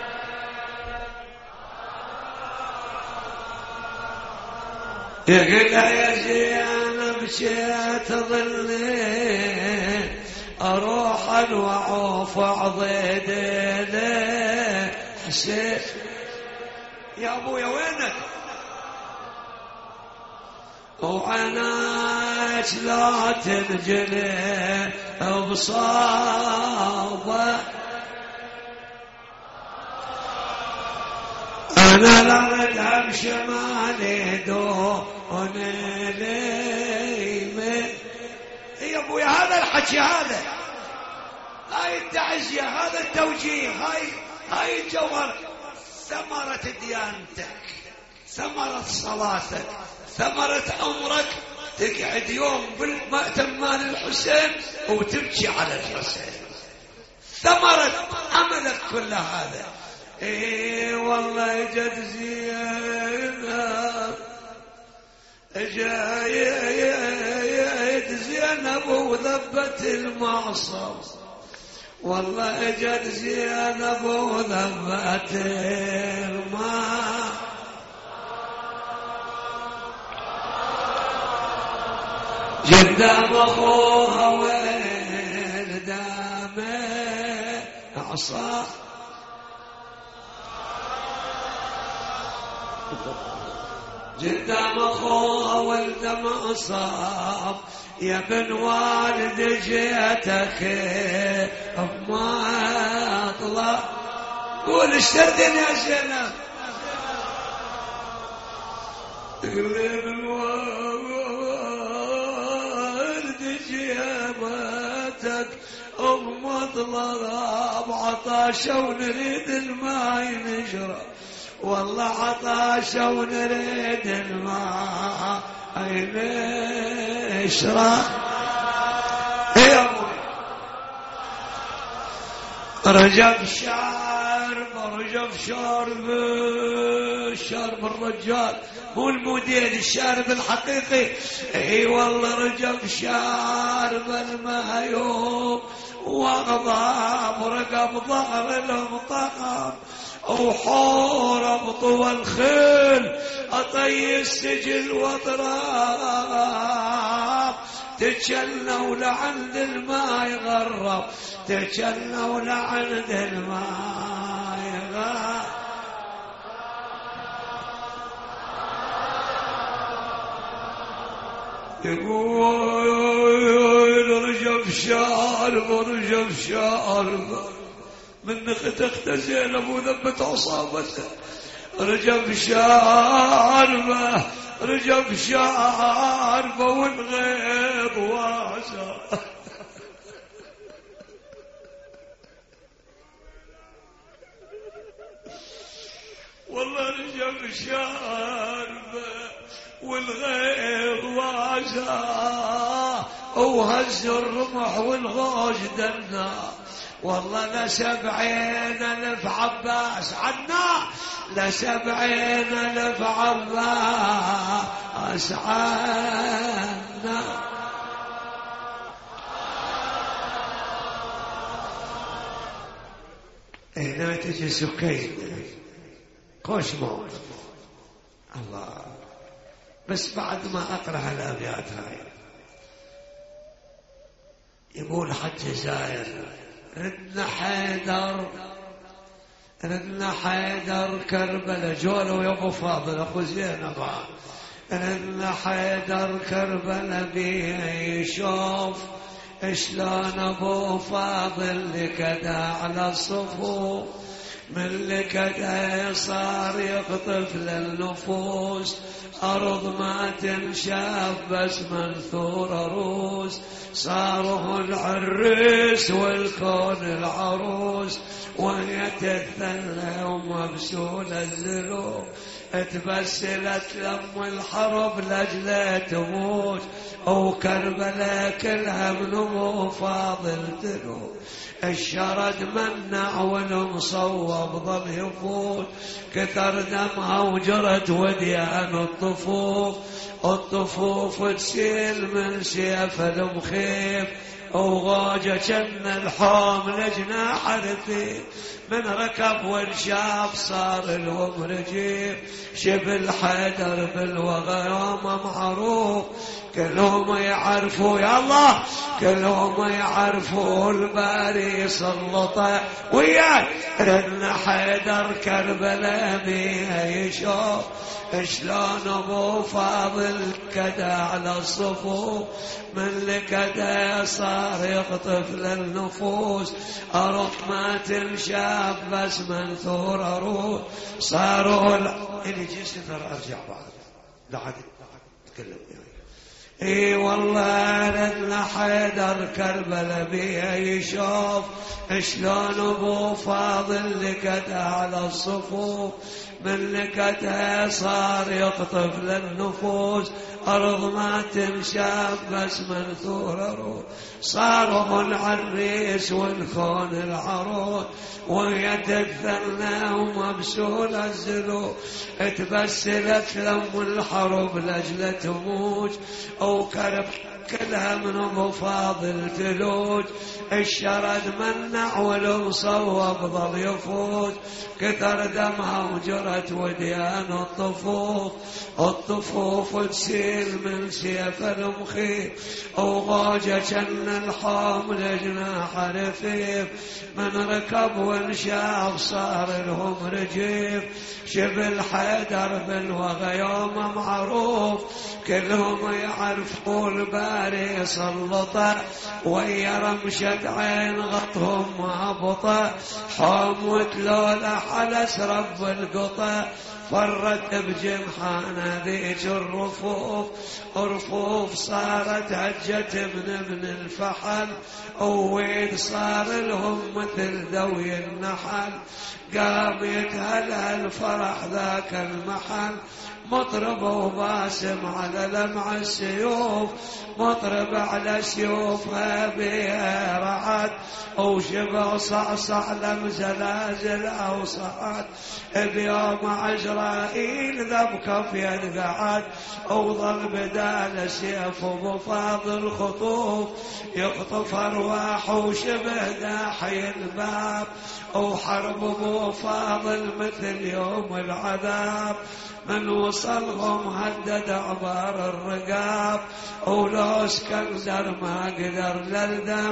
Speaker 1: يقول يا زين مشيت ظلي أروح وأعوف عضيد لي حسين. يا أبويا وينك؟ وعناك لا تنجلي بصابة، أنا لرد بشمالي دون ليمة. يا أبويا هذا الحكي، هذا هاي التعزية، هذا التوجيه، هاي هاي الجوهر، ثمرة ديانتك، ثمرة صلاتك، ثمرة أمرك. تقعد يوم بالمأتم مال الحسين وتبكي على الحسين، ثمرة عملك كل هذا. اي والله جد زينب، جايد زينب وذبت المعصم، والله جد زينب وذبت المعصم. قدام اخوها ولد عصا، قدام اخوها ولد مصاب، يا بن والد جيتك ما اطلع. قول اشتردن يا زينب. قلب الوالد جيبتك ام مطلب، عطاشة ونريد الماء نشرب، والله عطاشة ونريد الماء نشرب. يا ابوي رجب شارب، رجب شارب، شارب الرجال مو الموديل، الشارب الحقيقي. اي والله رجب شارب المهيوم، واغضب رقب ظهر المطعم، وحورب طوى الخيل، اطي السجل واضراب، تجلى ولعند الماء يغرب، تجلى ولعند الماء يغرب. يقول رجب شارب، رجب شارب من اخت زينب وذبت عصابته، رجب شاربه، رجب شاربه والغيب واسع. والله رجب شاربه والغيظ وعزاه وهز الرمح والغوش دنا والله لسبعين ألف عباس عنا لسبعين ألف عباس عنا هنا تجي سكين كوش موت الله. بس بعد ما أقرأ الأبيات هاي يقول حج زاير ردنا حيدر ردنا حيدر كربلاء جولوا يا ابو فاضل اخو زينب ردنا حيدر كربلاء بيه يشوف شلون ابو فاضل لكدا على الصفوف من لكدا صار يقطف للنفوس أرض ما تنشاف بس منثور روس صاروا العريس والكون العروس وهي تتثنى ومبسول الزلوف تبسلت لم الحرب لجلة تموت وكربلاء كلها من ابو فاضل تلوف الشرد منع والمصوب ظل يفوت كثر دمها وجرت وديان الطفوف الطفوف تسيل من سيف المخيف وغاجة كن الحوم لجناح رثيف من ركب وانشاف صار الهم رجيف شبل حيدر بالوغى يوم معروف كلهم يعرفوا يا الله كلهم يعرفوا الباري سلطه وياك ردنا حيدر كربلاء بيها يشوف شلون ابو فاضل كدا على الصفوف من لكدا صار يخطف للنفوس أرض ما تنشاف بس منثور أروح صاروا اللي جيس ترى أرجع بعد لحد تكلم يعني اي والله ردنا حيدر كربلاء بيها يشوف شلون ابو فاضل لكدا على الصفوف من لكدا صار يقطف للنفوس أرض ما تنشاف بس منثور روح صاروا العريس والكون العروس وهي تتثنى ومبسول الزلوف تبسلت لم الحرب لجل تموج وكرب كلها من ابو فاضل تلوج الشرد منع والمصوب ظل يفوت كثر دمها وجرت وديان الطفوف الطفوف تسيل من سيف المخيف وغاجة كن الحوم لجناح رفيف من ركب وانشاف صار لهم رجيف شبل حيدر بالوغى يوم معروف كلهم يعرفوا الباري سلطه ويا رمشة عين غطهم مهبطه حوم وتلوله حلس رب القطه فرت بجمحانه ذيك الرفوف رفوف صارت هجت من ابن الفحل وويد صار لهم مثل ذوي النحل قام يتهلها الفرح ذاك المحل مطرب وباسم على لمع السيوف مطرب على سيوفها بها رعد وشبه صعصع لم زلازل أو صعد بيوم عزرائيل ذبكف ينقعد وظل بدال سيف ومفاضل خطوف يخطف أرواح وشبه داحي الباب وحرب ابو فاضل مثل يوم العذاب من وصلهم هدد عبار الرقاب ولو اسكندر ما قدر للدم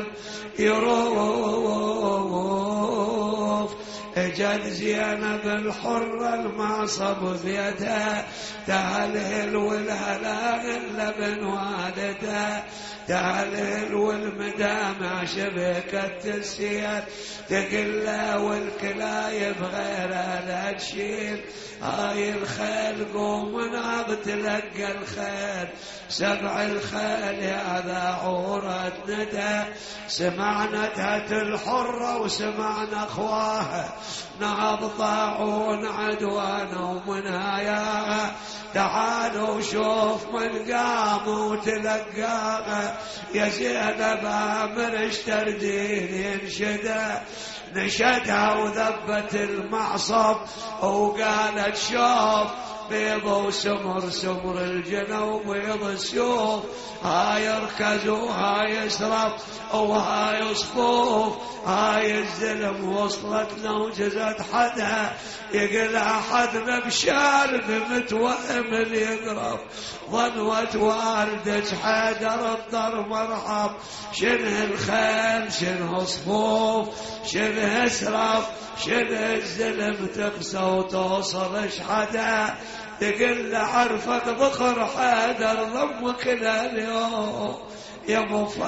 Speaker 1: يروف اجل زينب الحرة المعصب بيدها تهلهل والهلال لبن والدها تهلهل والمدامع شبكة السياد تقلا والكلايب غيرها لا تشيل هاي الخيل قوم ناب تلقى الخيل سبع الخيل هذا عورة ندى سمعنا تهت الحرة وسمعنا اخواها نهض طاعون عدوان ومنها يا تعالوا شوف من قام وتلقاها يا زينب امر اشتردين ينشدها نشدها وذبت المعصب وقالت شوف بيض وسمر سمر الجنة وبيض السيوف هاي يركز وهاي يسرب وهاي صفوف هاي الزلم وصلت لو جزت حدا يقلع حدنا بشارب متوهم اللي يقرب ظنوة والدك حيدر الضر مرحب شنه الخيل شنه صفوف شنه اسرف شنه الزلم تقسى وتوصل حدا تقل عرفك ذخر حيدر ضمك اليوم يا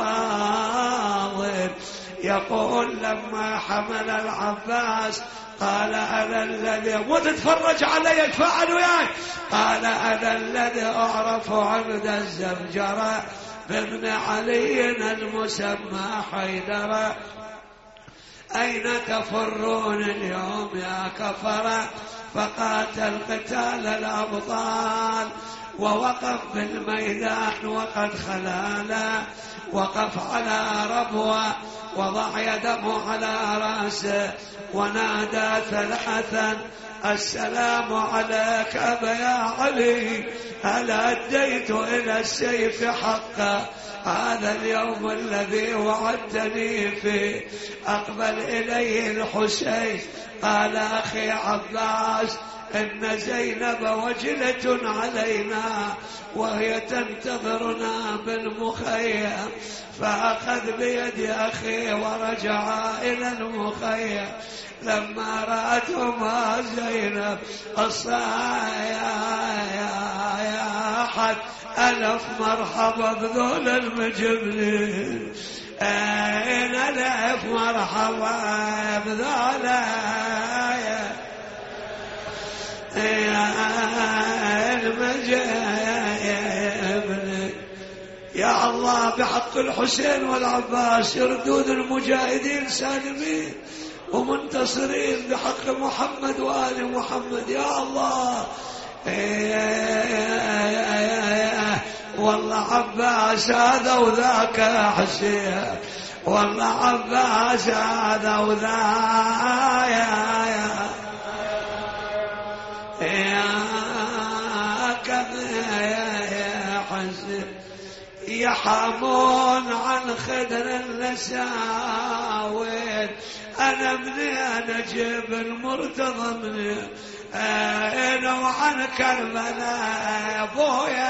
Speaker 1: مفاضل يقول لما حمل العباس قال أنا الذي وتتفرج علي الفعل وياي قال أنا الذي أعرف عند الزمجرة بابن علي المسمى حيدر أين تفرون اليوم يا كفرة فقاتل قتال الأبطال ووقف بالميدان وقد خلالا وقف على ربوة وضع يده على رأسه ونادى ثلاثا السلام عليك أبا يا علي هل أديت إلى السيف حقا هذا اليوم الذي وعدتني فيه أقبل إليه الحسين قال أخي عباس إن زينب وجلة علينا وهي تنتظرنا بالمخيم فأخذ بيد أخي ورجع إلى المخيم لما رأتهما زينب الصايا يا أحد ألف مرحبا بذول المجبلين أين ألف مرحبا بذول يا المجبلين يا الله بحق الحسين والعباس يردون المجاهدين سالمين ومنتصرين بحق محمد وآل محمد يا الله والله عباس هذا وذاك يا حسين والله عباس هذا وذاك يا حسين يحامون عن خدر اللساوين أنا منين أجيب المرتضى منين أنا وعن كربلاء أبويا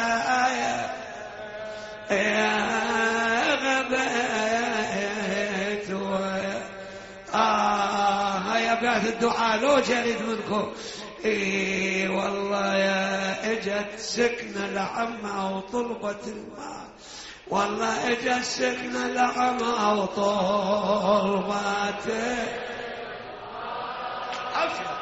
Speaker 1: يا غبيت آه يا بيت الدعاء لو جريد منكم إيه والله يا اجت سكنة لعمة وطلبت الماء والله اجت سكنة لعمة وطلبت عفوا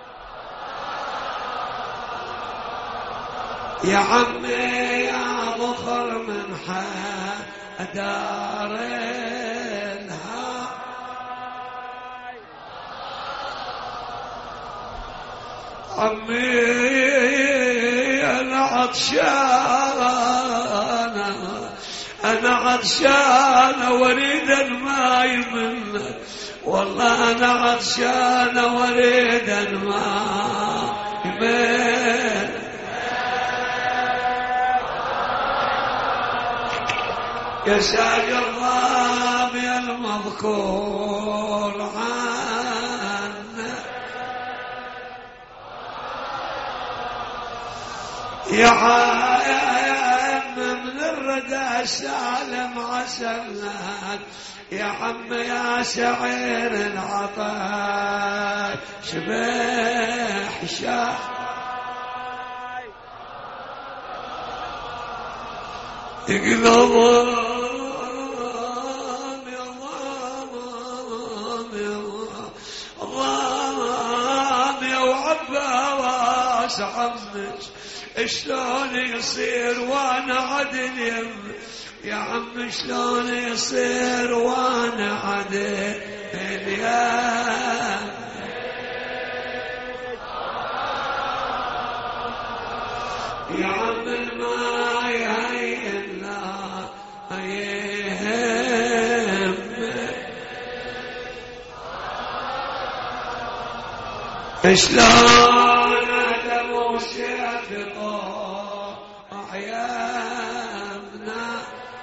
Speaker 1: يا عمي يا بخر من حدار عمي أنا عطشان أنا عطشان وريد الماء منك والله أنا عطشان وريد الماء منك يا ساج الرامي المذكور عنه يا عم من الردى سالم عسلناك يا عم يا سعير العطاء شبح شاح يقلب عمك شلون يصير وانا عدل يم يا عم شلون يصير وانا عدل يا يا عم الماي هينا هيهم شلون ادموا شافقوا احيامنا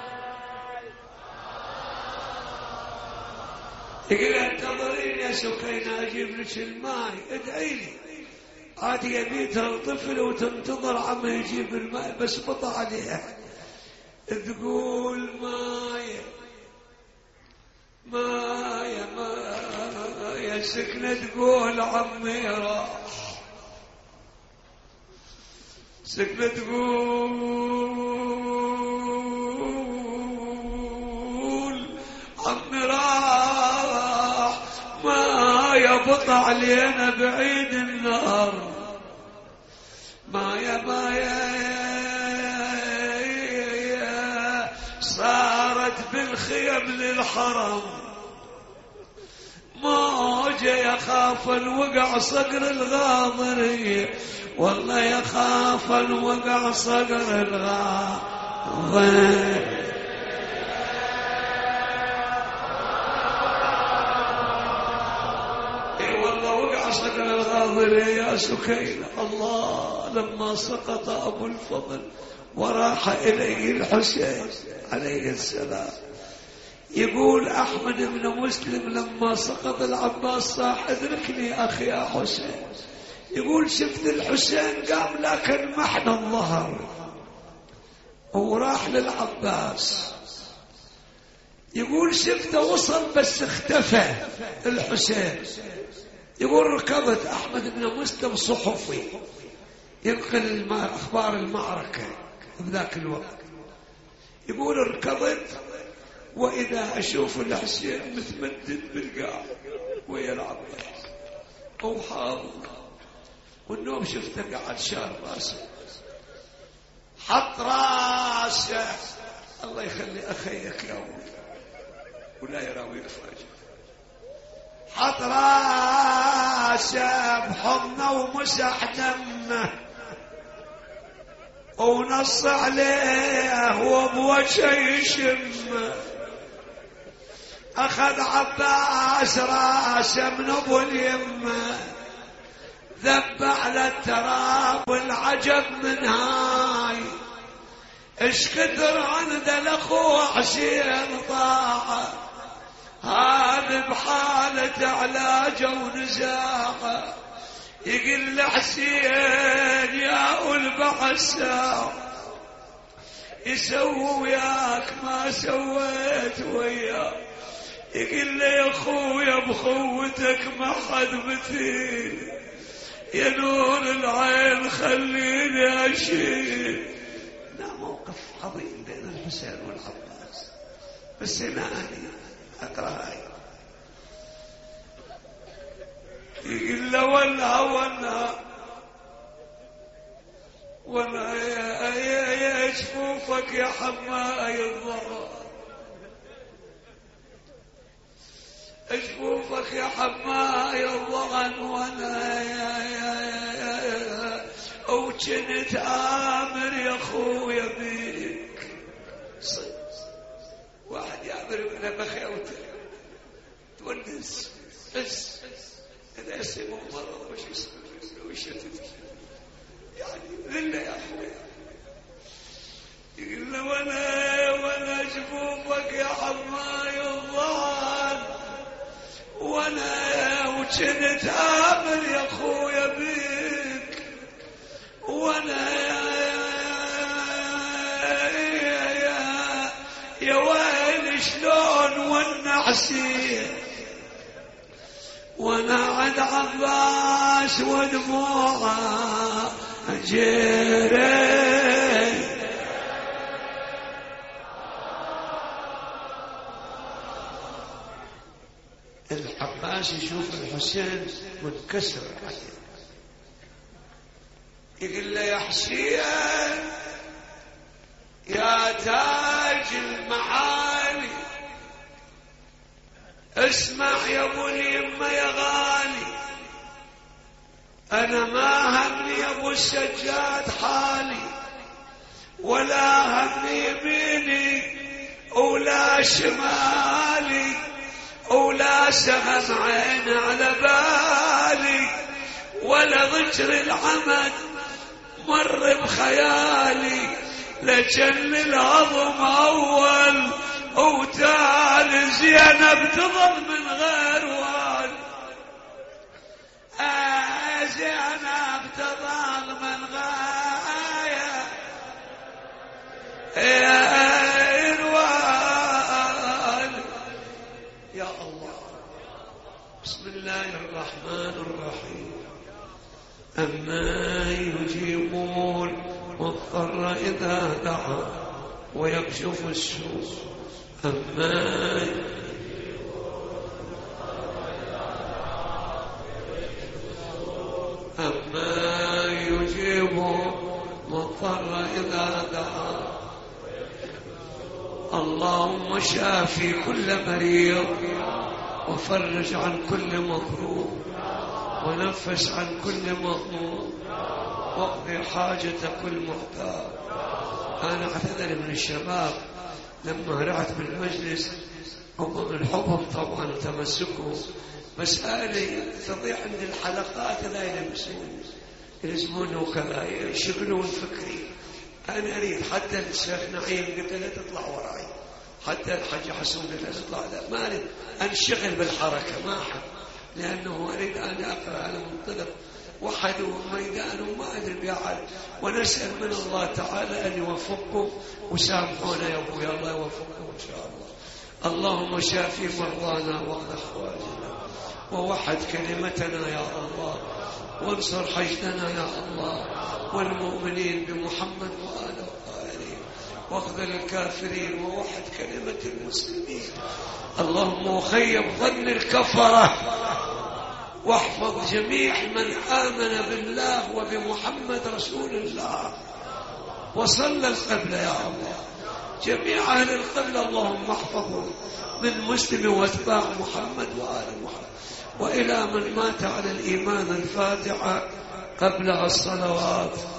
Speaker 1: يقول انتظرين يا سكينة اجيب لك الماي ادعي لي عاد يبيتها الطفل وتنتظر عما يجيب الماء بس بطع عليها تقول ماي ماي ماي يا سكنة تقول عمي راح سكنة تقول عمي راح ما يبطع علينا بعيد النار ما يا ما يا صارت بالخيم للحرم موجة يخاف الوقع صقر الغاضري والله يخاف الوقع صقر الغاضري صقر الغاضري يا سكينة الله لما سقط أبو الفضل وراح إليه الحسين عليه السلام يقول أحمد بن مسلم لما سقط العباس صاح ادركني أخي يا حسين يقول شفت الحسين قام لكن محنى الظهر وراح للعباس يقول شفته وصل بس اختفى الحسين يقول ركضت أحمد بن مسلم صحفي ينقل أخبار المعركة بذاك الوقت يقول ركضت وإذا أشوف الحسين متمدد بالقاع ويلعب أو حاضر والنوم شفته قاعد شار راسه حط راسه الله يخلي أخيك يا ولد ولا يراوي الفاجر حط راسه بحضنه ومسح دمه ونص عليه وبوجهه يشمه أخذ عباس راسه من أبو اليمه ذب على التراب والعجب من هاي اش كثر عنده الأخوة حسين طاعه هذا بحالة علاجه ونزاعه يقول لحسين يا البحساء يسوي وياك ما سويت وياك يقول لي يا اخويا بخوتك ما حد مثيل يا نور العين خليني اشيل. لا موقف عظيم بين الحسين والعباس بس ناني اقرا يقول له ولا ولا ولا يا جفوفك يا حماي الضرر جفوفك يا حماي الضغن وانا او كنت امر يا اخويا بيك واحد يامر ابن بخيوته تونس بس هذا اسمه مرض وش اسمه وش يعني ذله يا اخويا يقول له وانا وانا جفوفك يا حماي الضغن وانا وكنت امر يا اخويا بيك وانا يا يا, يا ويل شلون والنحسين وانا عند عباس ودموعه جري العباس يشوف الحسين منكسر عليه يقول له يا حسين يا تاج المعالي اسمع يا ابو اليمه يا غالي انا ما همني يا ابو السجاد حالي ولا هم يميني ولا شمالي ولا سهم عين على بالي ولا ضجر العمد مر بخيالي لجل العظم أول وتالي زينب تظل من غير وال آه زينب تظل من غير وال. يا الله. بسم الله الرحمن الرحيم. أما يجيبون مضطر إذا دعا ويكشف السوء أما أما يجيب مضطر إذا دعا. اللهم شافي كل مريض وفرج عن كل مكروب ونفس عن كل مظلوم واقضي حاجة كل محتاج. أنا أعتذر من الشباب لما رحت بالمجلس هم من حبهم طبعا تمسكوا، بس أنا تضيع عند الحلقات لا يلمسون يلزمون وكذا يشغلون فكري. أنا أريد حتى الشيخ نعيم قلت له تطلع وراي، حتى الحاج حسون قلت له تطلع، لا ما أريد أنشغل بالحركة، ما أحب، لأنه أريد أن أقرأ على منطلق وحده ميدانه ما أدري بيعد. ونسأل من الله تعالى أن يوفقكم وسامحونا يا أبويا، الله يوفقكم إن شاء الله. اللهم شافي مرضانا واقض أحوالنا ووحد كلمتنا يا الله وانصر حشدنا يا الله والمؤمنين بمحمد وآله وآله واخذل الكافرين ووحد كلمة المسلمين. اللهم وخيب ظن الكفرة واحفظ جميع من آمن بالله وبمحمد رسول الله وصلى القبلة يا الله. جميع أهل القبلة اللهم احفظهم من مسلم واتباع محمد وآل محمد. وإلى من مات على الإيمان الفاتحة قبلها الصلوات.